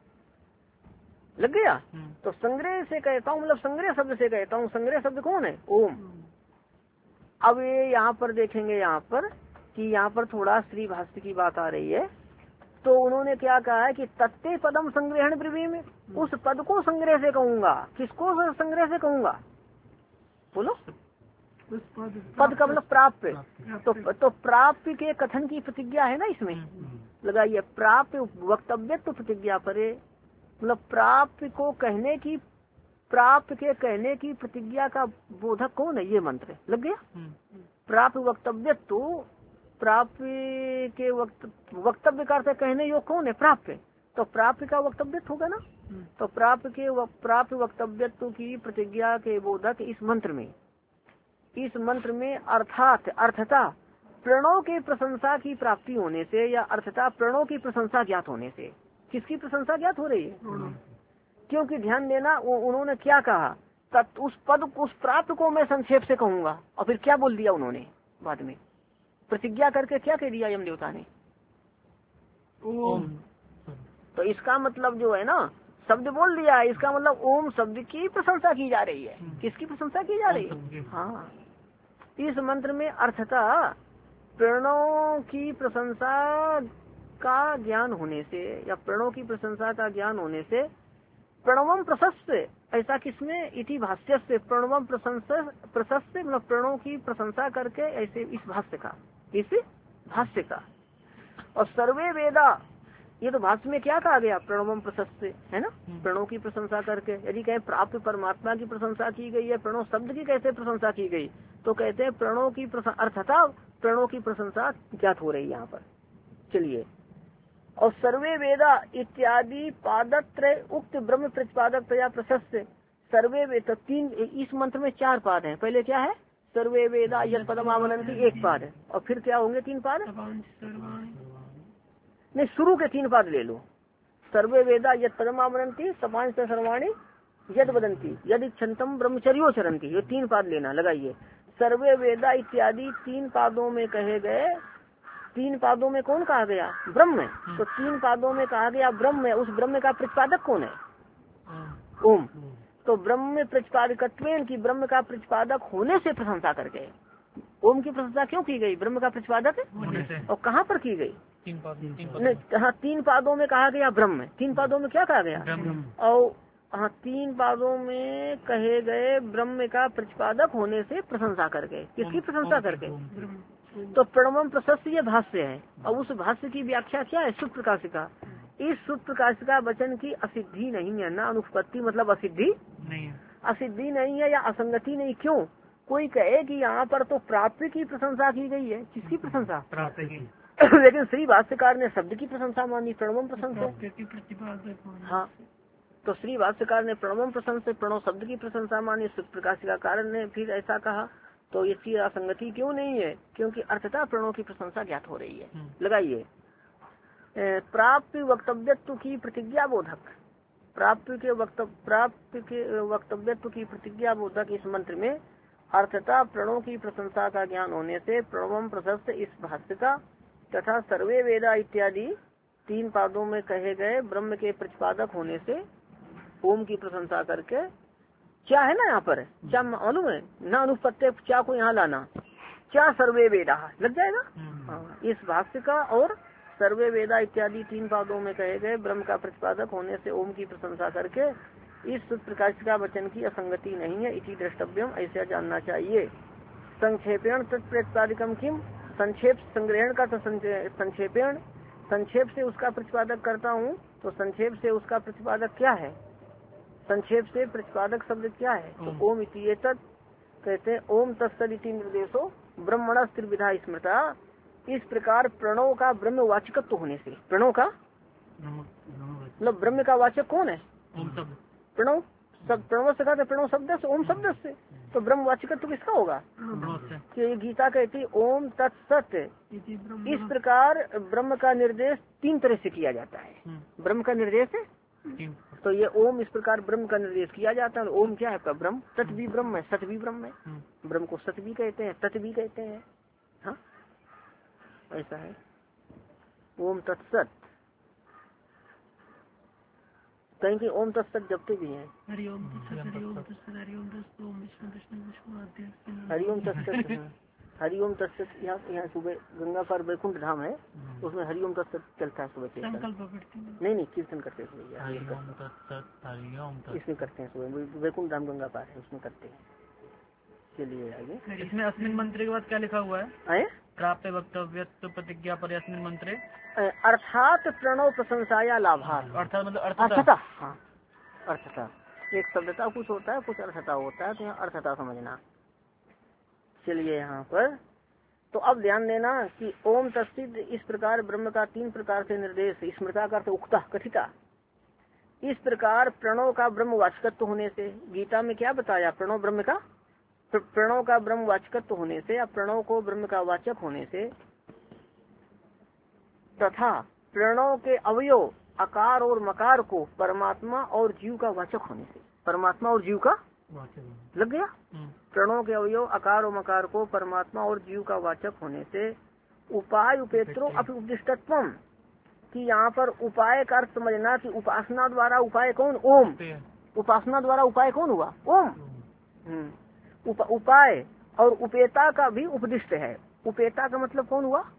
लग गया। तो संग्रह से कहता हूँ, मतलब संग्रह शब्द से कहता हूँ। संग्रह शब्द कौन है? ओम। अब ये यहाँ पर देखेंगे, यहाँ पर कि यहाँ पर थोड़ा श्री भाष्य की बात आ रही है। तो उन्होंने क्या कहा है कि तत्ते पदम संग्रहण ब्रवी में, उस पद को संग्रह से कहूंगा। किसको संग्रह से कहूंगा? बोलो। पद का मतलब प्राप्य। तो तो प्राप्य के कथन की प्रतिज्ञा है ना इसमें, लगाइए प्राप्य वक्तव्य तो प्रतिज्ञा परे, मतलब प्राप्य को कहने की, प्राप्य के कहने की प्रतिज्ञा का बोधक कौन है? ये मंत्र लग गया। प्राप्य वक्तव्य तो प्राप्य के वक्त वक्तव्य का अर्थ कहने योग कौन है? प्राप्य। तो प्राप्य का वक्तव्य होगा ना, तो प्राप्य के प्राप्य वक्तव्यत्व की प्रतिज्ञा के बोधक इस मंत्र में, इस मंत्र में अर्थात अर्थता प्रणव के प्रशंसा की प्राप्ति होने से, या अर्थता प्रणव की प्रशंसा ज्ञात होने से। किसकी प्रशंसा ज्ञात हो रही है? क्योंकि ध्यान देना, वो उन्होंने क्या कहा? तत् उस पद उस प्राप्त को मैं संक्षेप से कहूंगा, और फिर क्या बोल दिया उन्होंने बाद में? प्रतिज्ञा करके क्या कह दिया यम देवता ने? ओम। तो इसका मतलब जो है ना, शब्द बोल दिया, इसका मतलब ओम शब्द की प्रशंसा की जा रही है। किसकी प्रशंसा की जा रही है? हाँ, इस मंत्र में अर्थता प्रणव की प्रशंसा का ज्ञान होने से, या प्रणव की प्रशंसा का ज्ञान होने से, प्रणवम प्रशस्त, ऐसा किसमें? इति भाष्य से प्रणवम प्रशंसा प्रशस्त, मतलब प्रणव की प्रशंसा करके, ऐसे इस भाष्य का, इस भाष्य का। और सर्वे वेदा ये तो भाष्य में क्या कहा गया, प्रणवम प्रशस्त है ना, प्रणव की प्रशंसा करके। यदि कहें प्राप्त परमात्मा की प्रशंसा की गई है, प्रणव शब्द की कैसे प्रशंसा की गई, तो कहते हैं प्रणव की अर्थता प्रणव की प्रशंसा ज्ञात हो रही यहाँ पर। चलिए, और सर्वे वेदा इत्यादि पादत्र उक्त ब्रह्म प्रतिपादक या प्रशस्त। सर्वे वेद, तीन इस मंत्र में चार पाद हैं। पहले क्या है, सर्वे वेदा यद पदमावनंती, एक पाद है, और फिर क्या होंगे तीन पाद, नहीं शुरू के तीन पाद ले लो। सर्वे वेदा यद पदमावनंती सपांश सर्वाणी यद वदंती यदि क्षंतम ब्रह्मचर्यो चरंती, ये तीन पाद लेना, लगाइए। सर्वे वेदा इत्यादि तीन पादों में कहे गए, तीन पादों में कौन कहा गया, ब्रह्म। तो तीन पादों में कहा गया ब्रह्म, उस ब्रह्म का प्रतिपादक कौन है, ओम। तो ब्रह्म प्रतिपादकत्वेन की ब्रह्म का प्रतिपादक होने से प्रशंसा करके ओम की प्रशंसा क्यों की गई, ब्रह्म का प्रतिपादक है। और कहाँ पर की गई, तीन पाद, तीन पाद। नहीं, हाँ तीन पादों में कहा गया ब्रह्म। तीन पादों में क्या कहा गया, और हाँ तीन पादों में कहे गए ब्रह्म का प्रतिपादक होने से प्रशंसा करके, किसकी प्रशंसा करके, तो प्रणवम प्रशस्त ये भाष्य है। और उस भाष्य की व्याख्या क्या है, सुप्त प्रकाश का। इस सुप्त प्रकाश का वचन की असिद्धि नहीं है ना, अनुपत्ति मतलब असिद्धि नहीं है, असिद्धि नहीं है या असंगति नहीं। क्यों, कोई कहे कि यहाँ पर तो प्राप्ति की प्रशंसा की गई है, किसकी प्रशंसा, प्राप्त की। लेकिन श्री भाष्यकार ने शब्द की प्रशंसा मानी, प्रणवम प्रशंसा। हाँ, तो श्री भाष्यकार ने प्रणवम प्रशंसा, प्रणव शब्द की प्रशंसा मानी, सुप्त प्रकाश का कारण ने फिर ऐसा कहा। तो इसकी असंगति क्यों नहीं है, क्योंकि अर्थता प्रणव की प्रशंसा ज्ञात हो रही है। लगाइए, प्राप्त वक्तव्यत्व की प्रतिज्ञा बोधक, प्राप्त के वक्तव्य प्राप्त के वक्तव्यत्व की प्रतिज्ञा बोधक इस मंत्र में अर्थता प्रणव की प्रशंसा का ज्ञान होने से प्रणवम प्रशस्त इस भाष्य का तथा सर्वे वेदा इत्यादि तीन पादों में कहे गए ब्रह्म के प्रतिपादक होने से ओम की प्रशंसा करके, क्या है ना यहाँ पर, क्या मालूम है ना, अनुपत्य क्या को यहाँ लाना, क्या सर्वे वेदा लग जाएगा। हाँ, इस भाष्य का और सर्वे वेदा इत्यादि तीन पादों में कहे गए ब्रह्म का प्रतिपादक होने से ओम की प्रशंसा करके इस प्रकाश का वचन की असंगति नहीं है, इसी द्रष्टव्यम, ऐसा जानना चाहिए। संक्षेपेण तत्प्रतिपादिकम किम, संक्षेप संग्रहण का तो संक्षेपेण, संक्षेप से उसका प्रतिपादक करता हूँ, तो संक्षेप से उसका प्रतिपादक क्या है, संक्षेप से प्रतिपादक शब्द क्या है, तो ओम इति एतत् कहते हैं। ओम तत्सदिति निर्देशो ब्रह्मण त्रिविधा स्मृता, इस प्रकार प्रणव का ब्रह्म वाचकत्व होने से, प्रणव का मतलब ब्रह्म का वाचक कौन है, प्रणव सब, प्रणव से कहते प्रणव शब्द से, ओम शब्द से, तो ब्रह्म वाचकत्व किसका होगा, कि गीता कहती ओम तत्सत। इस प्रकार ब्रह्म का निर्देश तीन तरह से किया जाता है, ब्रह्म का निर्देश है, तो ये ओम इस प्रकार ब्रह्म का निर्देश किया जाता है। ओम क्या है आपका, ब्रह्म, तत् भी ब्रह्म है, सत भी ब्रह्म है, ब्रह्म को सत भी कहते हैं, तत् भी कहते हैं। हाँ ऐसा है, ओम तत्सत, कहीं की ओम तत्सत जपते भी हैं, हरिओम तत्सत, हरिओम तत्सत। यहाँ यहाँ सुबह गंगा पर वैकुंठ धाम है, उसमें हरिओम तत्सत चलता है सुबह, नहीं नहीं कीर्तन करते हैं, इसमें करते हैं सुबह, वैकुंठ धाम गंगा पार है उसमें करते हैं। चलिए आगे, इसमें अस्मिन मंत्र के बाद क्या लिखा हुआ है, प्राप्त वक्तव्य प्रतिज्ञा पर अस्मिन मंत्र, अर्थात प्रणव प्रशंसाया लाभार्थ, अर्थात मतलब अर्थता, हाँ अर्थता, एक शब्दता कुछ होता है, कुछ अर्थता होता है, तो यहाँ अर्थता समझना। चलिए यहाँ पर तो अब ध्यान देना कि ओम तत्सिद्ध इस प्रकार ब्रह्म का तीन प्रकार से निर्देश, स्मृता का अर्थ उक्ता कथिता, इस प्रकार प्रणव का ब्रह्म वाचकत्व होने से, गीता में क्या बताया, प्रणव ब्रह्म का, प्रणव का ब्रह्म वाचकत्व होने से या प्रणव को ब्रह्म का वाचक होने से, तथा प्रणव के अवयव आकार और मकार को परमात्मा और जीव का वाचक होने से, परमात्मा और जीव का लग गया, प्रणव के अवयव आकार और मकार को परमात्मा और जीव का वाचक होने से, उपाय उपेत्रो अपि उपदिष्टत्वम, कि यहाँ पर उपाय का अर्थ समझना कि उपासना द्वारा उपाय कौन, ओम, उपासना द्वारा उपाय कौन हुआ, ओम। उप, उपाय और उपेता का भी उपदिष्ट है, उपेता का मतलब कौन हुआ,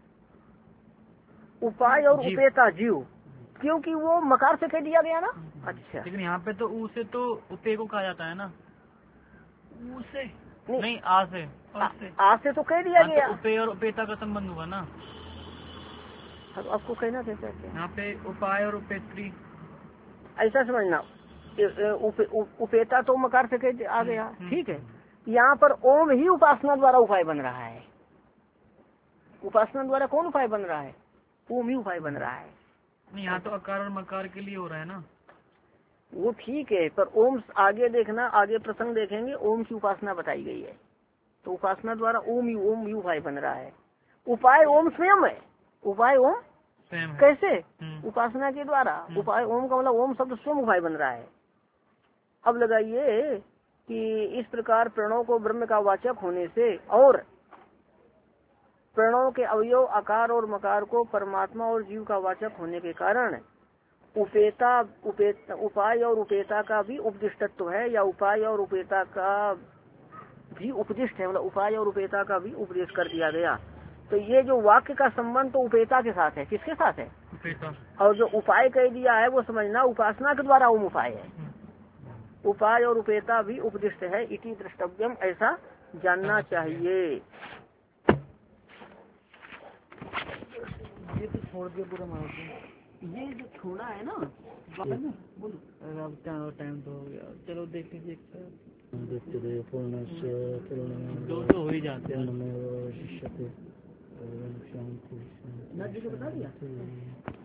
उपाय और उपेता जीव, क्योंकि वो मकार से कह दिया गया ना। अच्छा, लेकिन यहाँ पे तो ऊ से तो उपे को कहा जाता है ना, ऊ से नहीं, नहीं आ से, आ, आ से तो कह दिया गया, तो उपे और उपेता का संबंध हुआ ना, अब आपको कहना क्या चाहते हैं? यहाँ पे उपाय और उपेत्री ऐसा समझना, उप, उप, उपेता तो मकार से कह आ गया, ठीक है। यहाँ पर ओम ही उपासना द्वारा उपाय बन रहा है। उपासना द्वारा कौन उपाय बन रहा है? ओम ही उपाय बन रहा है। यहाँ तो अकार और मकार के लिए हो रहा है ना। वो ठीक है, पर ओम आगे देखना, आगे प्रसंग देखेंगे, ओम की उपासना बताई गई है। तो उपासना द्वारा ओम ही ओम ही उपाय बन रहा है। उपाय ओम स्वयं है। उपाय ओम स्वयं कैसे? उपासना के द्वारा। उपाय ओम का मतलब ओम शब्द स्वयं उपाय बन रहा है। अब लगाइए कि इस प्रकार प्रणव को ब्रह्म का वाचक होने से और प्रणव के अवयव आकार और मकार को परमात्मा और जीव का वाचक होने के कारण उपेता उपेता उपाय और उपेता का भी उपदिष्टत्व है, या उपाय और उपेता का भी उपदिष्ट है, मतलब उपाय और उपेता का भी उपदेश कर दिया गया। तो ये जो वाक्य का संबंध तो उपेता के साथ है। किसके साथ है? उपेता। और जो उपाय कह दिया है वो समझना उपासना के द्वारा ओम उपाय है। उपाय और उपेता भी उपदिष्ट है, इति द्रष्टव्यम, ऐसा जानना चाहिए। ये तो छोड़ दिया पूरा मार्ग। ये जो छोड़ा है ना, अब टाइम तो हो गया, चलो देख लीजिए। दो तो हो ही जाते हैं। बता दिया।